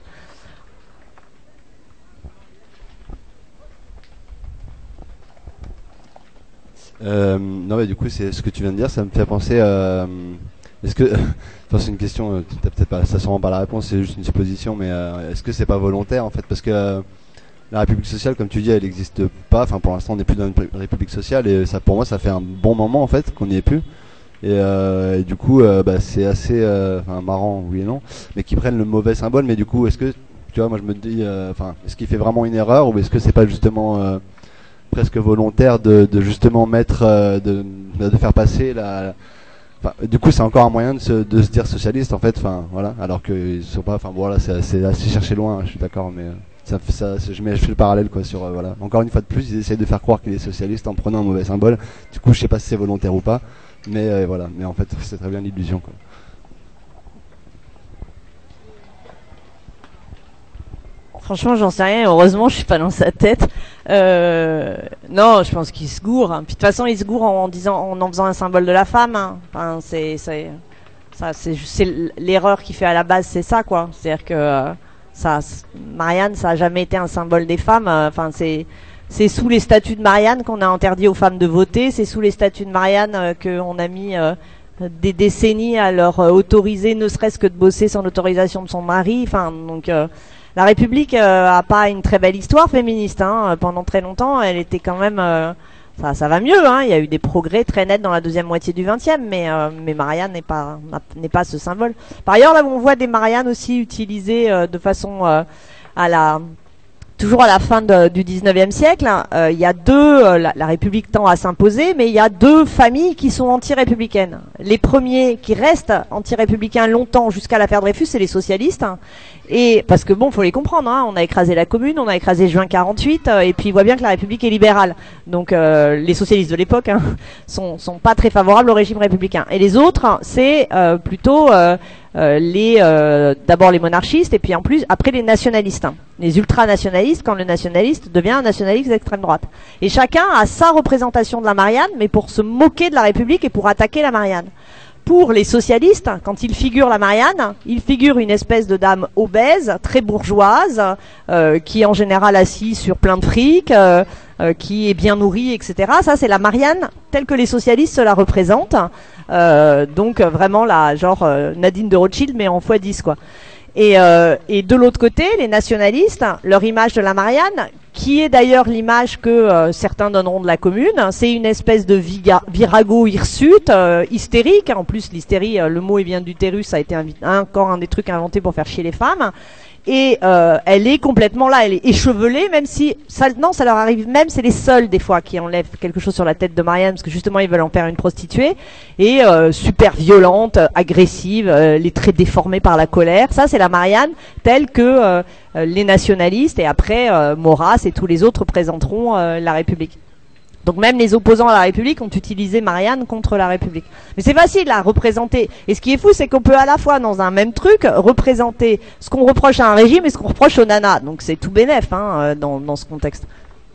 Non, mais du coup, c'est ce que tu viens de dire, ça me fait penser. Est-ce que, enfin, c'est une question, t'as peut-être pas, ça sûrement pas la réponse, c'est juste une supposition, mais est-ce que c'est pas volontaire en fait, parce que la République sociale, comme tu dis, elle n'existe pas. Enfin, pour l'instant, on n'est plus dans une République sociale, et ça, pour moi, ça fait un bon moment en fait qu'on n'y est plus. Et du coup, c'est assez, marrant, oui et non, mais qu'ils prennent le mauvais symbole. Mais du coup, est-ce que, tu vois, moi je me dis, est-ce qu'il fait vraiment une erreur, ou est-ce que c'est pas justement presque volontaire de justement mettre de faire passer du coup c'est encore un moyen de se dire socialiste en fait, voilà, alors qu'ils sont pas, voilà, c'est assez cherché loin, hein, je suis d'accord, mais je fais le parallèle quoi sur voilà, encore une fois de plus ils essayent de faire croire qu'il est socialiste en prenant un mauvais symbole. Du coup je sais pas si c'est volontaire ou pas, mais voilà, mais en fait c'est très bien l'illusion quoi. Franchement, j'en sais rien. Heureusement, je suis pas dans sa tête. Non, je pense qu'il se gourre. Puis de toute façon, il se gourre en faisant un symbole de la femme. Hein. Enfin, c'est l'erreur qu'il fait à la base, c'est ça, quoi. C'est-à-dire que Marianne, ça a jamais été un symbole des femmes. Enfin, c'est sous les statuts de Marianne qu'on a interdit aux femmes de voter. C'est sous les statuts de Marianne qu'on a mis des décennies à leur autoriser, ne serait-ce que de bosser sans l'autorisation de son mari. Enfin, donc. La République a pas une très belle histoire féministe. Hein. Pendant très longtemps, elle était quand même... ça va mieux. Hein. Il y a eu des progrès très nets dans la deuxième moitié du XXe, mais Marianne n'est pas ce symbole. Par ailleurs, là, on voit des Mariannes aussi utilisées de façon toujours à la fin du 19e siècle. Il y a la République tend à s'imposer, mais il y a deux familles qui sont anti-républicaines. Les premiers qui restent anti-républicains longtemps jusqu'à l'affaire Dreyfus, c'est les socialistes. Et parce que bon, faut les comprendre, hein, on a écrasé la Commune, on a écrasé juin 48, et puis il voit bien que la République est libérale. Donc les socialistes de l'époque sont pas très favorables au régime républicain. Et les autres, c'est plutôt d'abord les monarchistes, et puis en plus après les nationalistes, les ultranationalistes, quand le nationaliste devient un nationaliste d'extrême droite. Et chacun a sa représentation de la Marianne, mais pour se moquer de la République et pour attaquer la Marianne. Pour les socialistes, quand il figure la Marianne, il figure une espèce de dame obèse, très bourgeoise, qui est en général assise sur plein de fric, qui est bien nourrie, etc. Ça, c'est la Marianne telle que les socialistes se la représentent. Donc vraiment la genre Nadine de Rothschild, mais en x10 quoi. Et de l'autre côté, les nationalistes, leur image de la Marianne, qui est d'ailleurs l'image que certains donneront de la commune, c'est une espèce de virago hirsute, hystérique. En plus, l'hystérie, le mot il vient d'utérus, ça a été encore un des trucs inventés pour faire chier les femmes. Et elle est complètement là, elle est échevelée, même si ça leur arrive même, c'est les seuls des fois qui enlèvent quelque chose sur la tête de Marianne parce que justement ils veulent en faire une prostituée, et super violente, agressive, les traits déformés par la colère. Ça c'est la Marianne telle que les nationalistes et après Maurras et tous les autres présenteront la République. Donc même les opposants à la République ont utilisé Marianne contre la République. Mais c'est facile à représenter. Et ce qui est fou, c'est qu'on peut à la fois, dans un même truc, représenter ce qu'on reproche à un régime et ce qu'on reproche aux nanas. Donc c'est tout bénef dans ce contexte.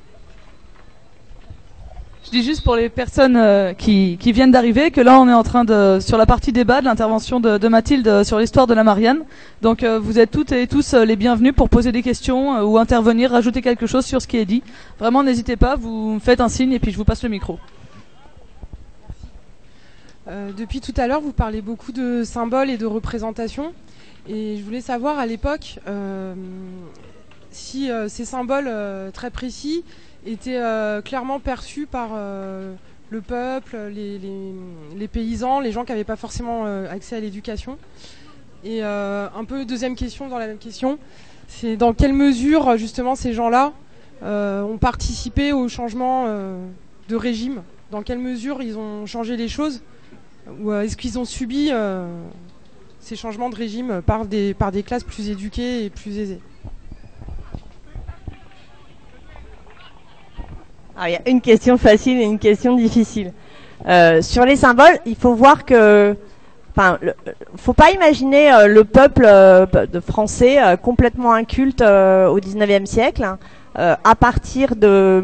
Je dis juste pour les personnes qui viennent d'arriver que là on est en train sur la partie débat de l'intervention de Mathilde sur l'histoire de la Marianne. Donc vous êtes toutes et tous les bienvenus pour poser des questions ou intervenir, rajouter quelque chose sur ce qui est dit. Vraiment n'hésitez pas, vous me faites un signe et puis je vous passe le micro. Depuis tout à l'heure vous parlez beaucoup de symboles et de représentations. Et je voulais savoir à l'époque si ces symboles très précis étaient clairement perçus par le peuple, les paysans, les gens qui n'avaient pas forcément accès à l'éducation. Et un peu deuxième question dans la même question, c'est dans quelle mesure justement ces gens-là ont participé au changement de régime, dans quelle mesure ils ont changé les choses, ou est-ce qu'ils ont subi ces changements de régime par des classes plus éduquées et plus aisées. Alors, il y a une question facile et une question difficile. Sur les symboles, il faut voir que, faut pas imaginer le peuple français complètement inculte au XIXe siècle. À partir de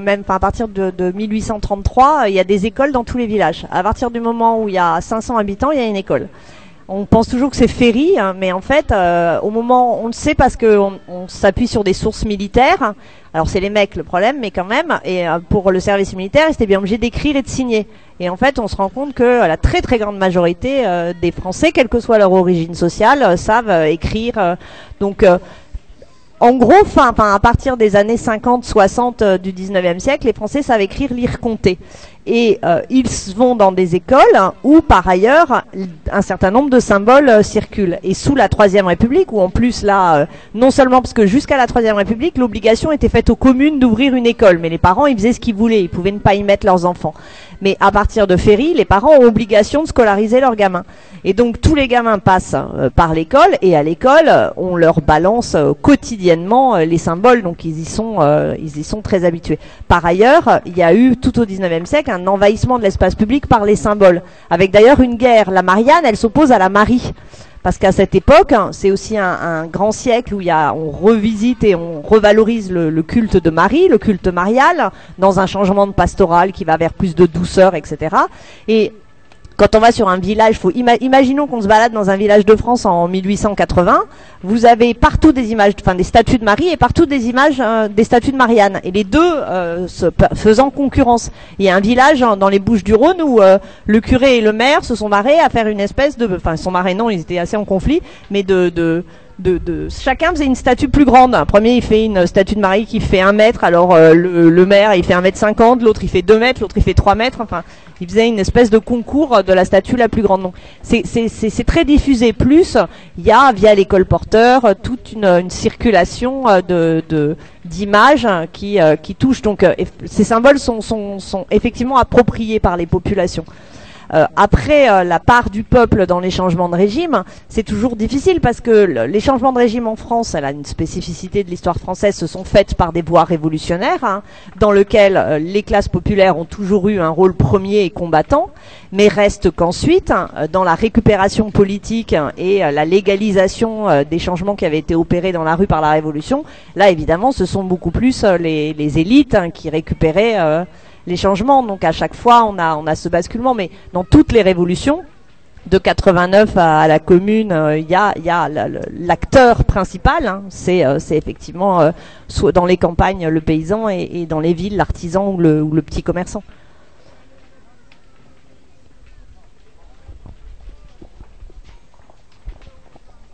1833, il y a des écoles dans tous les villages. À partir du moment où il y a 500 habitants, il y a une école. On pense toujours que c'est Ferry, mais en fait, au moment, on le sait parce qu'on s'appuie sur des sources militaires. Alors c'est les mecs le problème, mais quand même. Et pour le service militaire, ils étaient bien obligés d'écrire et de signer. Et en fait, on se rend compte que la très très grande majorité des Français, quelle que soit leur origine sociale, savent écrire. Donc en gros, à partir des années 50-60 du 19e siècle, les Français savent écrire, lire, compter. Et ils vont dans des écoles où, par ailleurs, un certain nombre de symboles circulent. Et sous la Troisième République, où en plus, là, non seulement parce que jusqu'à la Troisième République, l'obligation était faite aux communes d'ouvrir une école. Mais les parents, ils faisaient ce qu'ils voulaient. Ils pouvaient ne pas y mettre leurs enfants. Mais à partir de Ferry, les parents ont obligation de scolariser leurs gamins. Et donc, tous les gamins passent par l'école. Et à l'école, on leur balance quotidiennement les symboles. Donc, ils y sont très habitués. Par ailleurs, il y a eu, tout au 19e siècle, un envahissement de l'espace public par les symboles, avec d'ailleurs une guerre. La Marianne, elle s'oppose à la Marie, parce qu'à cette époque, c'est aussi un grand siècle où on revisite et on revalorise le culte de Marie, le culte marial, dans un changement de pastoral qui va vers plus de douceur, etc. Et quand on va sur un village, imaginons qu'on se balade dans un village de France en 1880, vous avez partout des images, des statues de Marie et partout des images des statues de Marianne. Et les deux faisant concurrence. Il y a un village dans les Bouches-du-Rhône où le curé et le maire se sont marrés à faire une espèce de... Enfin, ils se sont marrés, non, ils étaient assez en conflit, mais chacun faisait une statue plus grande. Un premier, il fait une statue de Marie qui fait 1 mètre, alors le maire, il fait 1,50 m, l'autre, il fait 2 mètres, l'autre, il fait 3 mètres. Enfin, il faisait une espèce de concours de la statue la plus grande. Donc, c'est très diffusé. Plus, il y a, via les colporteurs, toute une circulation d'images qui touchent. Donc, ces symboles sont effectivement appropriés par les populations. Après, la part du peuple dans les changements de régime, c'est toujours difficile parce que les changements de régime en France, elle a une spécificité de l'histoire française, se sont faites par des voies révolutionnaires, dans lesquelles les classes populaires ont toujours eu un rôle premier et combattant, mais reste qu'ensuite, dans la récupération politique et la légalisation des changements qui avaient été opérés dans la rue par la Révolution, là évidemment, ce sont beaucoup plus les élites qui récupéraient les changements. Donc à chaque fois on a ce basculement, mais dans toutes les révolutions de 89 à la Commune, il y a l'acteur principal, c'est effectivement soit dans les campagnes le paysan et dans les villes l'artisan ou le petit commerçant.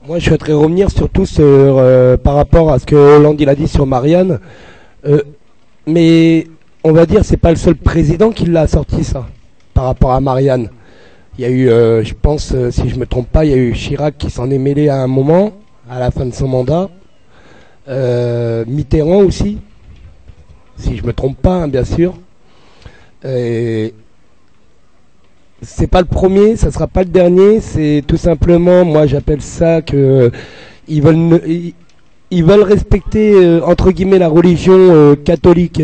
Moi, je souhaiterais revenir surtout sur, par rapport à ce que Hollande il a dit sur Marianne. Mais on va dire, c'est pas le seul président qui l'a sorti ça, par rapport à Marianne. Il y a eu, je pense, si je me trompe pas, il y a eu Chirac qui s'en est mêlé à un moment, à la fin de son mandat. Mitterrand aussi, si je me trompe pas, hein, bien sûr. C'est pas le premier, ça sera pas le dernier. C'est tout simplement, moi j'appelle ça que ils veulent respecter entre guillemets la religion catholique,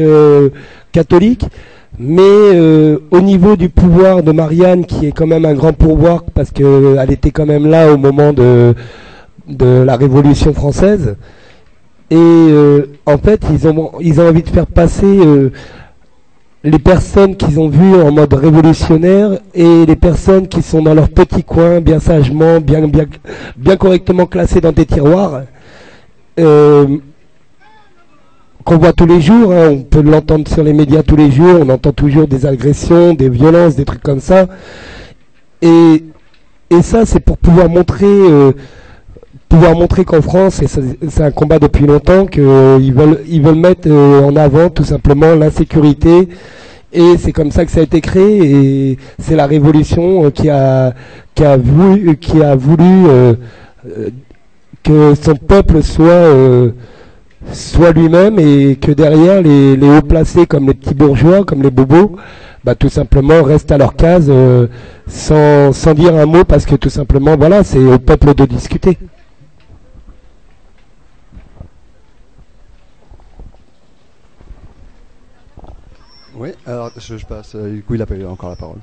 mais au niveau du pouvoir de Marianne, qui est quand même un grand pouvoir parce que elle était quand même là au moment de la Révolution française. Et en fait, ils ont envie de faire passer les personnes qu'ils ont vues en mode révolutionnaire et les personnes qui sont dans leur petit coin, bien sagement, bien correctement classées dans des tiroirs, qu'on voit tous les jours, hein, on peut l'entendre sur les médias tous les jours, on entend toujours des agressions, des violences, des trucs comme ça. Et ça, c'est pour pouvoir montrer qu'en France, et c'est un combat depuis longtemps, qu'ils veulent mettre en avant tout simplement l'insécurité, et c'est comme ça que ça a été créé, et c'est la révolution qui a voulu que son peuple soit lui-même, et que derrière les hauts placés comme les petits bourgeois, comme les bobos, bah tout simplement restent à leur case sans dire un mot, parce que tout simplement voilà, c'est au peuple de discuter. Oui, alors je passe. Du coup, il a pas eu encore la parole.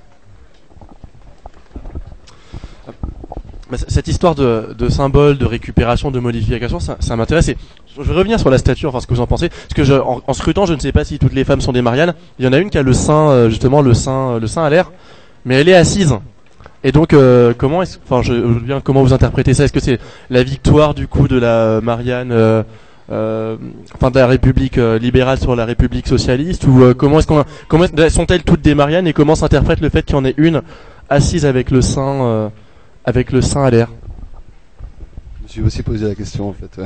Cette histoire de symbole, de récupération, de modification, ça m'intéresse. Et je vais revenir sur la statue, enfin ce que vous en pensez. Parce que en scrutant, je ne sais pas si toutes les femmes sont des Marianne. Il y en a une qui a le sein, justement, le sein à l'air, mais elle est assise. Et donc, comment vous interprétez ça? Est-ce que c'est la victoire du coup de la Marianne, de la République libérale sur la République socialiste, ou comment sont-elles toutes des Marianne, et comment s'interprète le fait qu'il y en ait une assise avec le sein à l'air? Je me suis aussi posé la question en fait.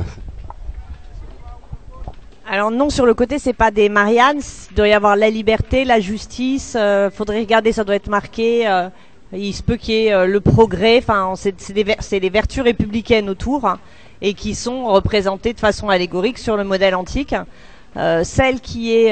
Alors non, sur le côté, c'est pas des Marianne, il doit y avoir la liberté, la justice, faudrait regarder, ça doit être marqué, il se peut qu'il y ait le progrès, enfin c'est des vertus républicaines autour, hein, et qui sont représentées de façon allégorique sur le modèle antique. Celle qui est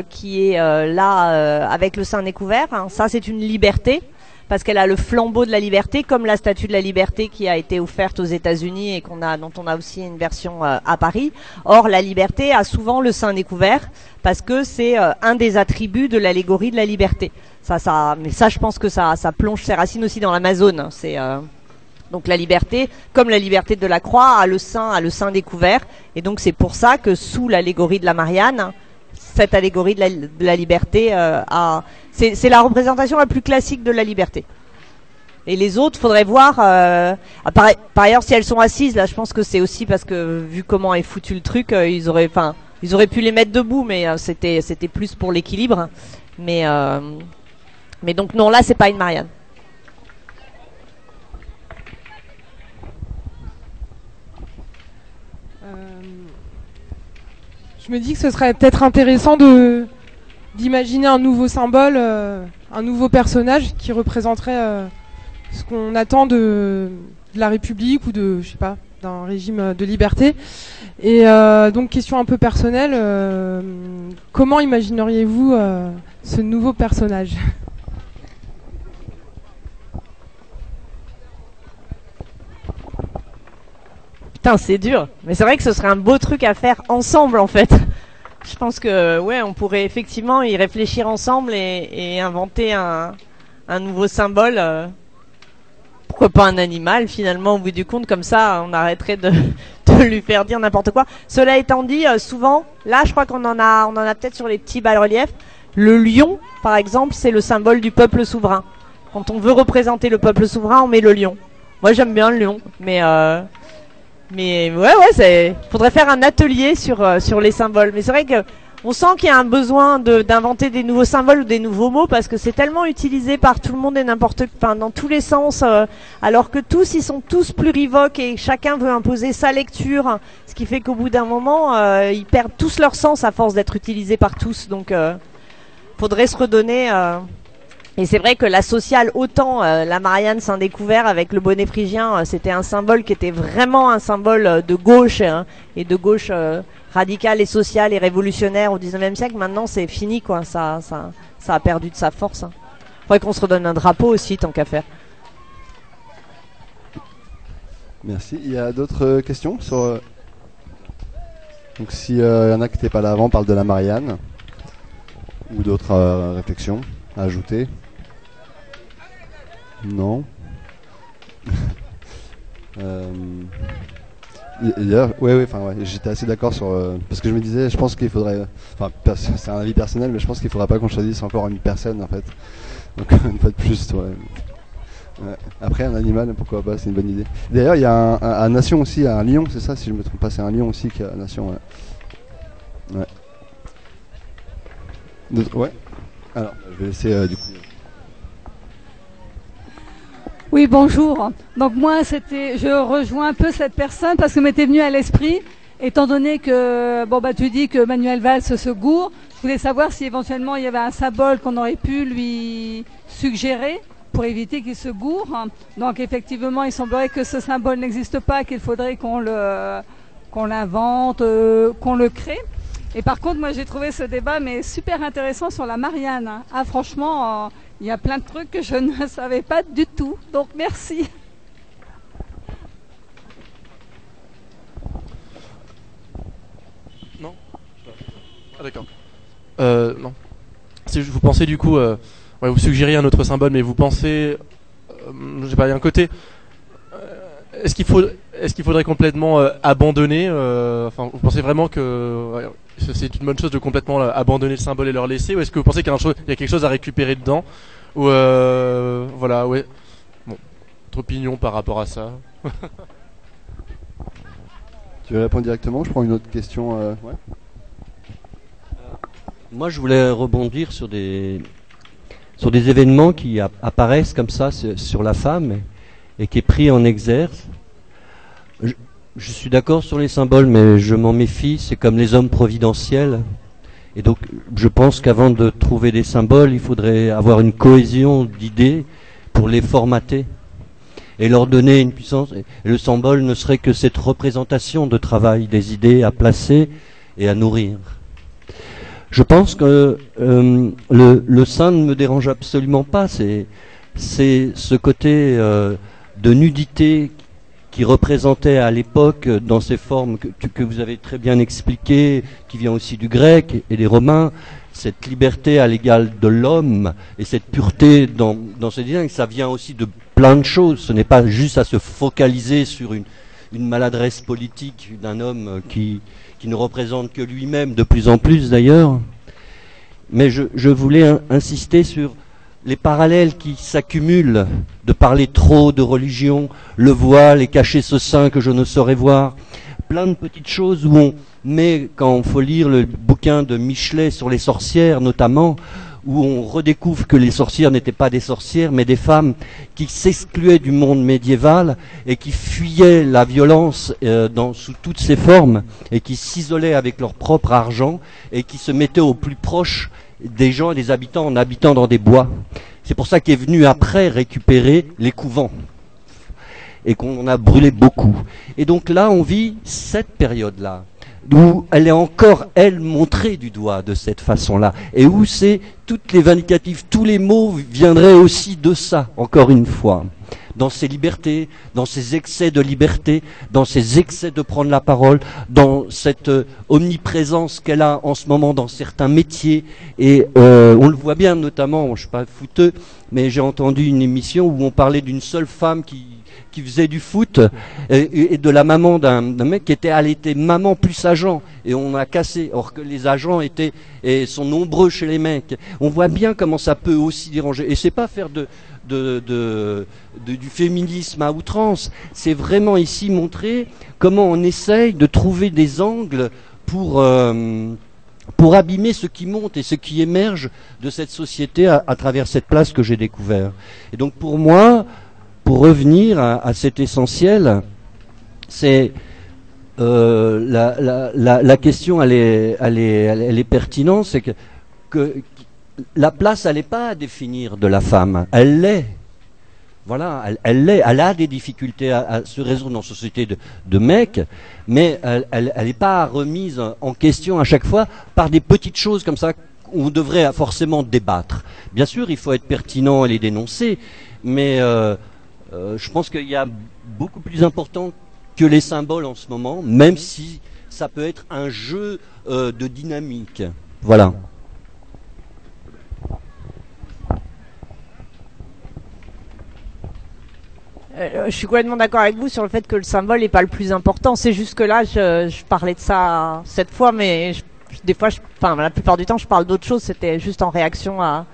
là avec le sein découvert, hein, ça c'est une liberté, parce qu'elle a le flambeau de la liberté, comme la statue de la liberté qui a été offerte aux États-Unis et dont on a aussi une version à Paris. Or, la liberté a souvent le sein découvert, parce que c'est un des attributs de l'allégorie de la liberté. Mais ça, je pense que ça plonge ses racines aussi dans l'Amazone. Donc la liberté, comme la liberté de la croix, a le sein découvert, et donc c'est pour ça que sous l'allégorie de la Marianne, cette allégorie de la liberté c'est la représentation la plus classique de la liberté. Et les autres, faudrait voir. Par ailleurs, si elles sont assises, là, je pense que c'est aussi parce que vu comment est foutu le truc, ils auraient pu les mettre debout, mais c'était plus pour l'équilibre. Mais donc non, là, c'est pas une Marianne. Je me dis que ce serait peut-être intéressant d'imaginer un nouveau symbole, un nouveau personnage qui représenterait ce qu'on attend de la République ou d'un régime de liberté. Et donc question un peu personnelle, comment imagineriez-vous ce nouveau personnage ? Putain, c'est dur. Mais c'est vrai que ce serait un beau truc à faire ensemble, en fait. Je pense que, on pourrait effectivement y réfléchir ensemble et inventer un nouveau symbole. Pourquoi pas un animal, finalement, au bout du compte, comme ça, on arrêterait de lui faire dire n'importe quoi. Cela étant dit, souvent, là, je crois qu'on en a peut-être sur les petits bas-reliefs. Le lion, par exemple, c'est le symbole du peuple souverain. Quand on veut représenter le peuple souverain, on met le lion. Moi, j'aime bien le lion, mais faudrait faire un atelier sur les symboles. Mais c'est vrai que on sent qu'il y a un besoin d'inventer des nouveaux symboles ou des nouveaux mots parce que c'est tellement utilisé par tout le monde et dans tous les sens, alors que ils sont tous plurivoques et chacun veut imposer sa lecture, ce qui fait qu'au bout d'un moment, ils perdent tous leur sens à force d'être utilisés par tous. Donc, faudrait se redonner. Et c'est vrai que la sociale, autant la Marianne Saint-Découvert avec le bonnet phrygien, c'était un symbole qui était vraiment un symbole de gauche, hein, et de gauche radicale et sociale et révolutionnaire au 19e siècle. Maintenant, c'est fini, quoi. Ça a perdu de sa force. Hein. Faudrait qu'on se redonne un drapeau aussi, tant qu'à faire. Merci. Il y a d'autres questions sur... Donc s'il y en a qui n'étaient pas là avant, on parle de la Marianne. Ou d'autres réflexions à ajouter. Non. D'ailleurs, ouais, j'étais assez d'accord sur parce que je me disais, je pense qu'il faudrait, enfin, c'est un avis personnel, mais je pense qu'il faudrait pas qu'on choisisse encore une personne en fait. Donc une fois de plus, ouais. Après un animal, pourquoi pas, c'est une bonne idée. D'ailleurs, il y a un Nation aussi, un lion, c'est ça, si je me trompe pas, c'est un lion aussi qui a Nation. Ouais. Ouais. Alors, je vais laisser du coup. Oui, bonjour. Donc moi, je rejoins un peu cette personne parce que m'était venu à l'esprit, étant donné que, tu dis que Manuel Valls se gourre, je voulais savoir si éventuellement il y avait un symbole qu'on aurait pu lui suggérer pour éviter qu'il se gourre. Donc effectivement, il semblerait que ce symbole n'existe pas, qu'il faudrait qu'on l'invente, qu'on le crée. Et par contre, moi, j'ai trouvé ce débat super intéressant sur la Marianne. Ah, franchement, il y a plein de trucs que je ne savais pas du tout. Donc, merci. Non. Ah, d'accord. Non. Si vous pensez du coup, vous suggériez un autre symbole, mais vous pensez, je sais pas, il y a un côté. Est-ce qu'il faudrait complètement abandonner vous pensez vraiment que c'est une bonne chose de complètement abandonner le symbole et leur laisser, ou est-ce que vous pensez qu'il y a quelque chose à récupérer dedans, ou voilà, ouais. Bon, votre opinion par rapport à ça. Tu veux répondre directement? Je prends une autre question. Ouais. Moi, je voulais rebondir sur des événements qui apparaissent comme ça sur la femme et qui est pris en exergue. Je suis d'accord sur les symboles, mais je m'en méfie. C'est comme les hommes providentiels. Et donc, je pense qu'avant de trouver des symboles, il faudrait avoir une cohésion d'idées pour les formater et leur donner une puissance. Et le symbole ne serait que cette représentation de travail, des idées à placer et à nourrir. Je pense que le sein ne me dérange absolument pas. C'est ce côté de nudité qui représentait à l'époque, dans ces formes que vous avez très bien expliquées, qui vient aussi du grec et des romains, cette liberté à l'égal de l'homme et cette pureté dans ces designs, ça vient aussi de plein de choses. Ce n'est pas juste à se focaliser sur une maladresse politique d'un homme qui ne représente que lui-même, de plus en plus d'ailleurs. Mais je voulais insister sur les parallèles qui s'accumulent, de parler trop de religion, le voile et cacher ce sein que je ne saurais voir, plein de petites choses où on met, quand il faut lire le bouquin de Michelet sur les sorcières notamment, où on redécouvre que les sorcières n'étaient pas des sorcières, mais des femmes qui s'excluaient du monde médiéval et qui fuyaient la violence sous toutes ses formes et qui s'isolaient avec leur propre argent et qui se mettaient au plus proche des gens et des habitants en habitant dans des bois. C'est pour ça qu'est venu après récupérer les couvents et qu'on en a brûlé beaucoup. Et donc là, on vit cette période-là où elle est encore, elle, montrée du doigt de cette façon-là, et où c'est toutes les vindicatives, tous les mots viendraient aussi de ça, encore une fois, dans ses libertés, dans ses excès de liberté, dans ses excès de prendre la parole, dans cette omniprésence qu'elle a en ce moment dans certains métiers, et on le voit bien, notamment, je ne suis pas footeux, mais j'ai entendu une émission où on parlait d'une seule femme qui faisait du foot et de la maman d'un mec qui était maman plus agent, et on a cassé, or que les agents sont nombreux chez les mecs. On voit bien comment ça peut aussi déranger, et c'est pas faire du féminisme à outrance, c'est vraiment ici montrer comment on essaye de trouver des angles pour pour abîmer ce qui monte et ce qui émerge de cette société à travers cette place que j'ai découvert. Et donc pour moi, pour revenir à cet essentiel, c'est la question, elle est pertinente, c'est que la place, elle n'est pas à définir de la femme, elle l'est. Voilà, elle a des difficultés à se résoudre dans une société de mecs, mais elle n'est pas remise en question à chaque fois par des petites choses comme ça où on devrait forcément débattre. Bien sûr, il faut être pertinent et les dénoncer, mais je pense qu'il y a beaucoup plus important que les symboles en ce moment, même si ça peut être un jeu de dynamique. Voilà. Je suis complètement d'accord avec vous sur le fait que le symbole n'est pas le plus important. C'est juste que là, je parlais de ça cette fois, mais des fois, la plupart du temps, je parle d'autre chose. C'était juste en réaction à.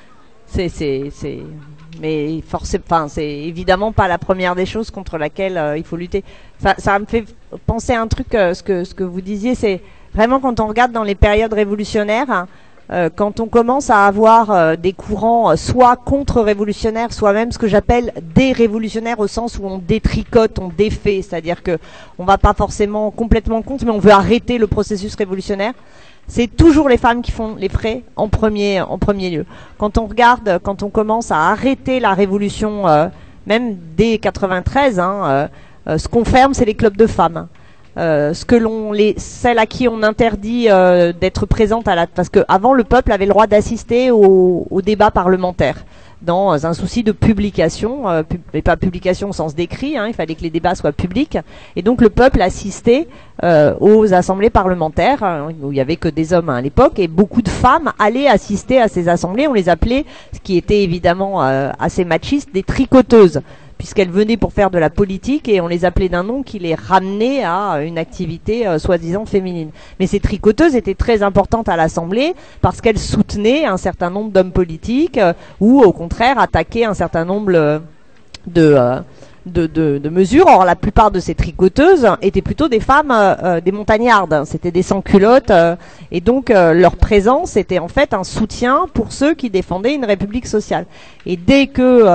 Mais forcément, c'est évidemment pas la première des choses contre laquelle il faut lutter. Ça me fait penser à un truc, ce que vous disiez, c'est vraiment quand on regarde dans les périodes révolutionnaires. Quand on commence à avoir des courants soit contre-révolutionnaires, soit même ce que j'appelle dérévolutionnaires au sens où on détricote, on défait, c'est-à-dire que on va pas forcément complètement contre, mais on veut arrêter le processus révolutionnaire. C'est toujours les femmes qui font les frais en premier lieu. Quand on regarde, quand on commence à arrêter la révolution, même dès 93, ce qu'on ferme, c'est les clubs de femmes. Celles à qui on interdit d'être présentes parce que avant le peuple avait le droit d'assister au débat parlementaire dans un souci de publication, et pas publication au sens d'écrit, il fallait que les débats soient publics, et donc le peuple assistait aux assemblées parlementaires où il y avait que des hommes à l'époque, et beaucoup de femmes allaient assister à ces assemblées. On les appelait, ce qui était évidemment assez machiste, des tricoteuses, puisqu'elles venaient pour faire de la politique, et on les appelait d'un nom qui les ramenait à une activité soi-disant féminine. Mais ces tricoteuses étaient très importantes à l'Assemblée parce qu'elles soutenaient un certain nombre d'hommes politiques ou au contraire attaquaient un certain nombre de mesures. Or, la plupart de ces tricoteuses étaient plutôt des femmes, des montagnardes. C'était des sans-culottes, et donc leur présence était en fait un soutien pour ceux qui défendaient une république sociale. Et dès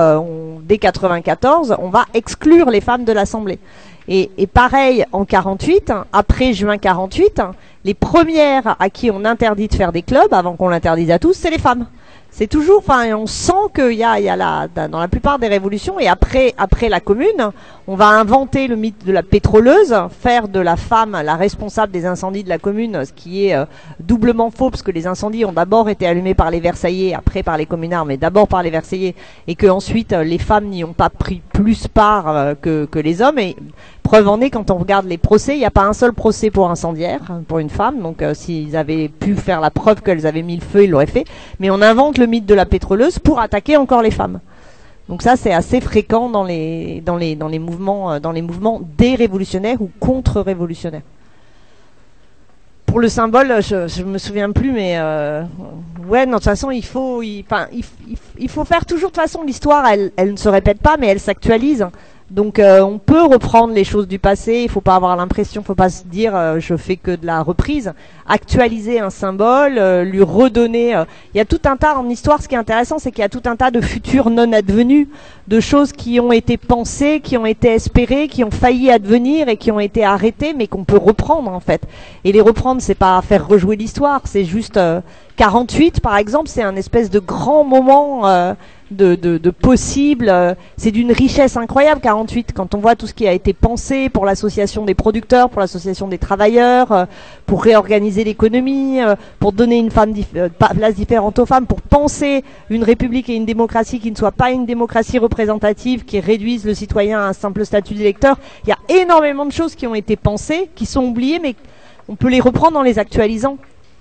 94, on va exclure les femmes de l'Assemblée. Et pareil en 48, après juin 48, les premières à qui on interdit de faire des clubs, avant qu'on l'interdise à tous, c'est les femmes. C'est toujours, on sent qu'il y a dans la plupart des révolutions, et après la Commune, on va inventer le mythe de la pétroleuse, faire de la femme la responsable des incendies de la Commune, ce qui est doublement faux, parce que les incendies ont d'abord été allumés par les Versaillais, après par les communards, mais d'abord par les Versaillais, et que ensuite les femmes n'y ont pas pris plus part que les hommes. Et preuve en est, quand on regarde les procès, il n'y a pas un seul procès pour incendiaire, pour une femme. Donc s'ils avaient pu faire la preuve qu'elles avaient mis le feu, ils l'auraient fait. Mais on invente le mythe de la pétroleuse pour attaquer encore les femmes. Donc ça, c'est assez fréquent dans les mouvements dérévolutionnaires ou contre-révolutionnaires. Pour le symbole, je me souviens plus, mais ouais, non, de toute façon, il faut faire toujours, de toute façon, l'histoire, elle ne se répète pas, mais elle s'actualise. Donc on peut reprendre les choses du passé, il faut pas avoir l'impression, faut pas se dire je fais que de la reprise. Actualiser un symbole, lui redonner. Il y a tout un tas en histoire, ce qui est intéressant, c'est qu'il y a tout un tas de futurs non advenus, de choses qui ont été pensées, qui ont été espérées, qui ont failli advenir et qui ont été arrêtées, mais qu'on peut reprendre en fait. Et les reprendre, c'est pas faire rejouer l'histoire, c'est juste 48 par exemple, c'est un espèce de grand moment de possible, c'est d'une richesse incroyable 48, quand on voit tout ce qui a été pensé pour l'association des producteurs, pour l'association des travailleurs, pour réorganiser l'économie, pour donner une place différente aux femmes, pour penser une république et une démocratie qui ne soit pas une démocratie représentative, qui réduise le citoyen à un simple statut d'électeur. Il y a énormément de choses qui ont été pensées, qui sont oubliées, mais on peut les reprendre en les actualisant.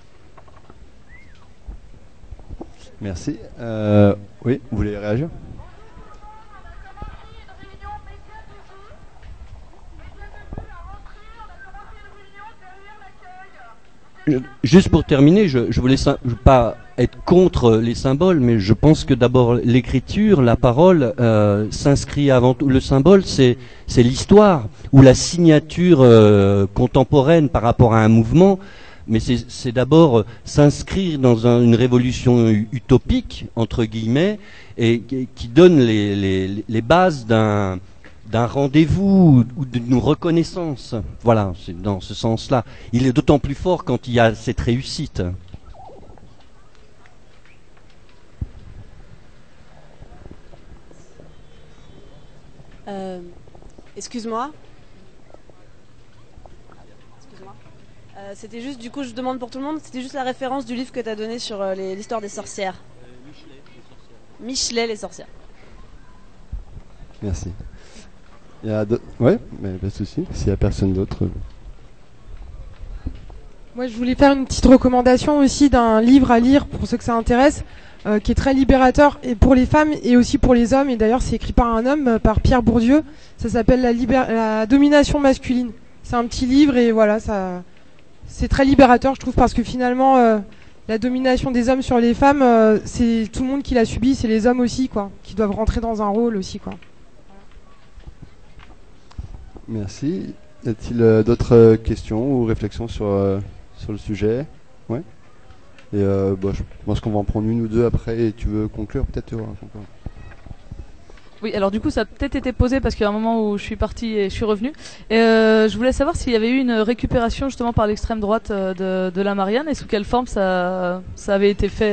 Merci. Oui, vous voulez réagir ? Juste pour terminer, je voulais pas être contre les symboles, mais je pense que d'abord l'écriture, la parole s'inscrit avant tout. Le symbole, c'est l'histoire ou la signature contemporaine par rapport à un mouvement. mais c'est d'abord s'inscrire dans une révolution utopique, entre guillemets, et qui donne les bases d'un rendez-vous ou d'une reconnaissance. Voilà, c'est dans ce sens-là. Il est d'autant plus fort quand il y a cette réussite. Excuse-moi. C'était juste, du coup, je demande pour tout le monde, c'était juste la référence du livre que tu as donné sur l'histoire des sorcières. Michelet, les sorcières. Merci. Il y a ouais, mais pas de souci. S'il n'y a personne d'autre. Moi, je voulais faire une petite recommandation aussi d'un livre à lire pour ceux que ça intéresse, qui est très libérateur et pour les femmes et aussi pour les hommes. Et d'ailleurs, c'est écrit par un homme, par Pierre Bourdieu. Ça s'appelle la domination masculine. C'est un petit livre et voilà, ça, c'est très libérateur, je trouve, parce que finalement, la domination des hommes sur les femmes, c'est tout le monde qui l'a subi, c'est les hommes aussi, quoi, qui doivent rentrer dans un rôle aussi, quoi. Merci. Y a-t-il d'autres questions ou réflexions sur le sujet? Ouais. Et je pense qu'on va en prendre une ou deux après. Et tu veux conclure peut-être? Oui, alors du coup ça a peut-être été posé parce qu'il y a un moment où je suis partie et je suis revenue. Et je voulais savoir s'il y avait eu une récupération justement par l'extrême droite de la Marianne et sous quelle forme ça avait été fait.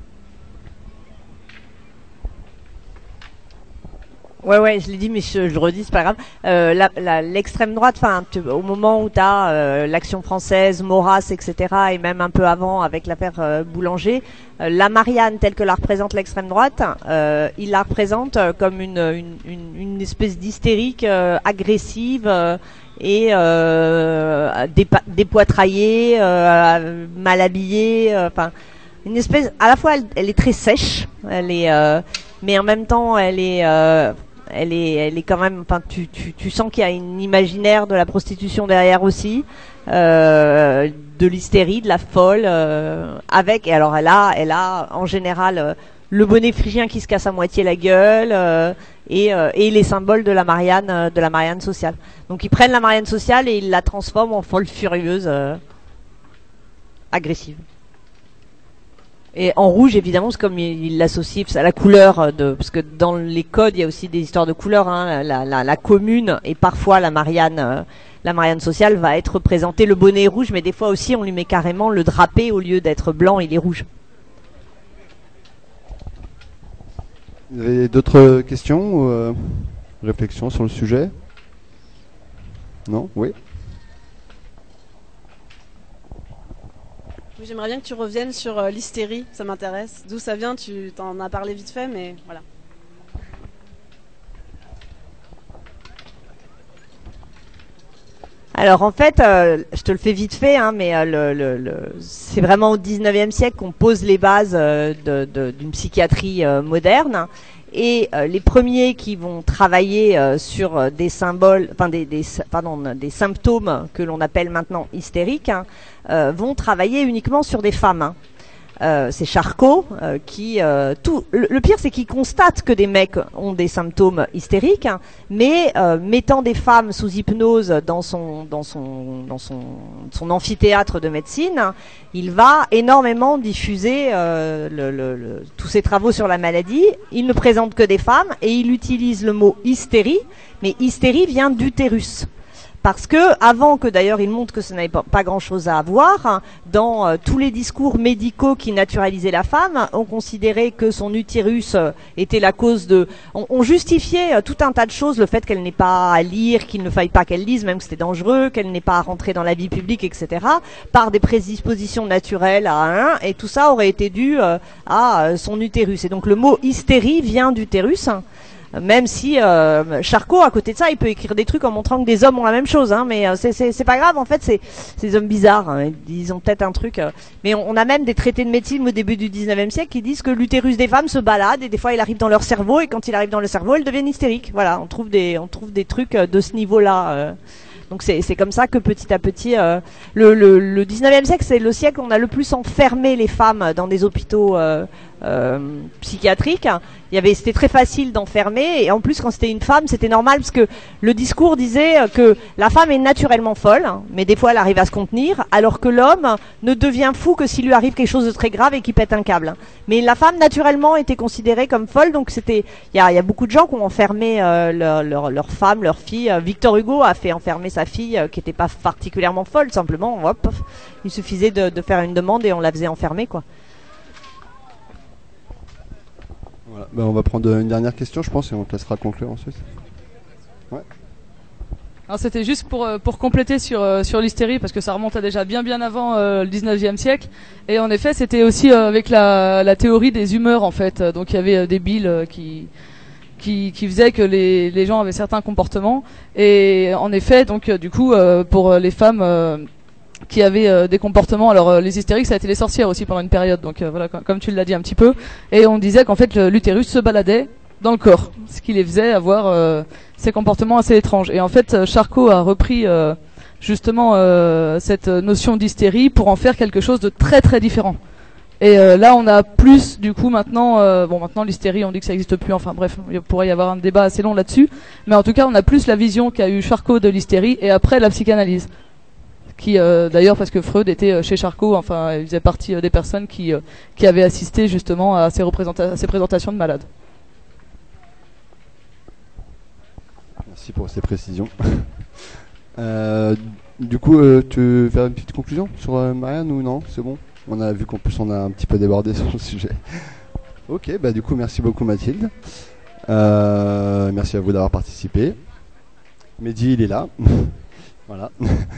Ouais, je l'ai dit, mais je le redis, c'est pas grave. L'extrême droite, au moment où tu as l'Action française, Maurras, etc., et même un peu avant avec l'affaire Boulanger, la Marianne telle que la représente l'extrême droite, il la représente comme une espèce d'hystérique agressive et dépoitraillée, mal habillée, une espèce. À la fois, elle est très sèche, mais en même temps, elle est quand même, tu sens qu'il y a une imaginaire de la prostitution derrière aussi, de l'hystérie, de la folle, et alors elle a en général le bonnet phrygien qui se casse à moitié la gueule, et les symboles de la Marianne sociale. Donc ils prennent la Marianne sociale et ils la transforment en folle furieuse, agressive. Et en rouge, évidemment, c'est comme il l'associe à la couleur parce que dans les codes, il y a aussi des histoires de couleurs, hein. La commune et parfois la Marianne sociale va être représentée. Le bonnet est rouge, mais des fois aussi, on lui met carrément le drapé au lieu d'être blanc, il est rouge. Vous avez d'autres questions ou réflexions sur le sujet? Non? Oui? J'aimerais bien que tu reviennes sur l'hystérie, ça m'intéresse. D'où ça vient? Tu t'en as parlé vite fait, mais voilà. Alors en fait, je te le fais vite fait, hein, mais c'est vraiment au 19e siècle qu'on pose les bases d'une psychiatrie moderne. Et les premiers qui vont travailler sur des symboles, des symptômes que l'on appelle maintenant hystériques, vont travailler uniquement sur des femmes. Hein. C'est Charcot qui le pire c'est qu'il constate que des mecs ont des symptômes hystériques, hein, mais mettant des femmes sous hypnose dans son amphithéâtre de médecine, il va énormément diffuser tous ses travaux sur la maladie. Il ne présente que des femmes et il utilise le mot hystérie, mais hystérie vient d'utérus. Parce que, avant que d'ailleurs il montre que ça n'avait pas grand-chose à voir, dans tous les discours médicaux qui naturalisaient la femme, on considérait que son utérus était la cause de... On justifiait tout un tas de choses, le fait qu'elle n'ait pas à lire, qu'il ne faille pas qu'elle lise, même que c'était dangereux, qu'elle n'ait pas à rentrer dans la vie publique, etc., par des prédispositions naturelles et tout ça aurait été dû à son utérus. Et donc le mot hystérie vient d'utérus. Même si Charcot, à côté de ça, il peut écrire des trucs en montrant que des hommes ont la même chose, hein, mais c'est pas grave. En fait, c'est des hommes bizarres. Hein, ils ont peut-être un truc. Mais on a même des traités de médecine au début du 19e siècle qui disent que l'utérus des femmes se balade et des fois il arrive dans leur cerveau et quand il arrive dans le cerveau, elles deviennent hystériques. Voilà, on trouve des trucs de ce niveau-là. Donc c'est comme ça que petit à petit, le 19e siècle, c'est le siècle où on a le plus enfermé les femmes dans des hôpitaux psychiatrique, c'était très facile d'enfermer, et en plus quand c'était une femme c'était normal parce que le discours disait que la femme est naturellement folle, mais des fois elle arrive à se contenir, alors que l'homme ne devient fou que s'il lui arrive quelque chose de très grave et qu'il pète un câble. Mais la femme naturellement était considérée comme folle, donc il y a beaucoup de gens qui ont enfermé leur femme, leur fille. Victor Hugo a fait enfermer sa fille qui n'était pas particulièrement folle, simplement hop, il suffisait de faire une demande et on la faisait enfermer, quoi. Voilà. On va prendre une dernière question, je pense, et on te laissera conclure ensuite. Ouais. Alors c'était juste pour compléter sur l'hystérie, parce que ça remonte à déjà bien avant le 19e siècle. Et en effet, c'était aussi avec la théorie des humeurs, en fait. Donc il y avait des billes qui faisaient que les gens avaient certains comportements. Et en effet, donc du coup, pour les femmes qui avaient des comportements, alors les hystériques, ça a été les sorcières aussi pendant une période, donc voilà, comme tu l'as dit un petit peu, et on disait qu'en fait l'utérus se baladait dans le corps, ce qui les faisait avoir ces comportements assez étranges. Et en fait Charcot a repris justement cette notion d'hystérie pour en faire quelque chose de très très différent. Et là on a plus du coup maintenant, maintenant l'hystérie on dit que ça n'existe plus, enfin bref, il pourrait y avoir un débat assez long là-dessus, mais en tout cas on a plus la vision qu'a eu Charcot de l'hystérie, et après la psychanalyse. Qui d'ailleurs, parce que Freud était chez Charcot, enfin il faisait partie des personnes qui avaient assisté justement à ces présentations de malades. Merci pour ces précisions. Du coup, tu veux faire une petite conclusion sur Marianne ou non? C'est bon? On a vu qu'en plus on a un petit peu débordé sur le sujet. Ok, du coup merci beaucoup Mathilde. Merci à vous d'avoir participé. Mehdi il est là. Voilà.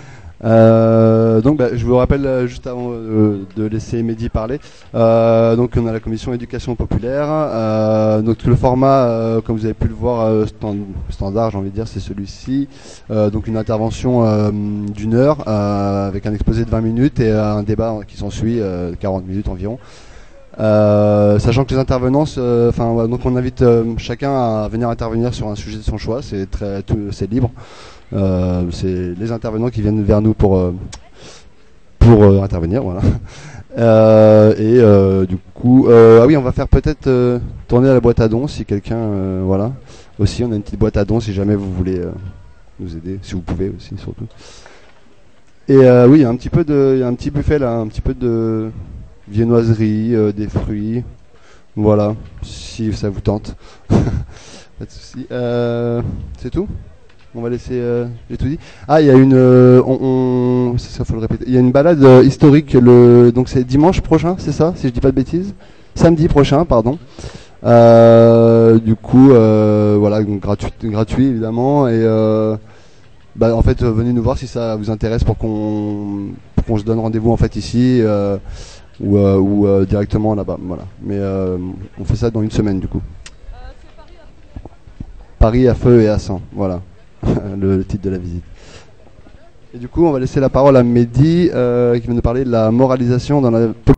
Donc je vous rappelle juste avant de laisser Mehdi parler, donc on a la commission éducation populaire, donc le format comme vous avez pu le voir standard, j'ai envie de dire, c'est celui-ci, donc une intervention d'1 heure avec un exposé de 20 minutes et un débat qui s'ensuit 40 minutes environ. Sachant que les intervenants, donc on invite chacun à venir intervenir sur un sujet de son choix, c'est libre. C'est les intervenants qui viennent vers nous pour intervenir, voilà. Du coup, oui, on va faire peut-être tourner à la boîte à dons si quelqu'un, voilà. Aussi, on a une petite boîte à dons si jamais vous voulez nous aider, si vous pouvez aussi surtout. Et oui, il y a un petit buffet là, un petit peu de viennoiserie, des fruits, voilà, si ça vous tente. Pas de souci. C'est tout. On va laisser. J'ai tout dit. Ah, il y a ça faut le répéter. Il y a une balade historique donc c'est dimanche prochain, c'est ça, si je dis pas de bêtises. Samedi prochain, pardon. Du coup, voilà, donc gratuit évidemment, et en fait, venez nous voir si ça vous intéresse pour qu'on se donne rendez-vous en fait ici ou directement là-bas, voilà. Mais on fait ça dans une semaine du coup. Paris à feu et à sang, voilà. le titre de la visite. Et du coup, on va laisser la parole à Mehdi qui va nous parler de la moralisation dans la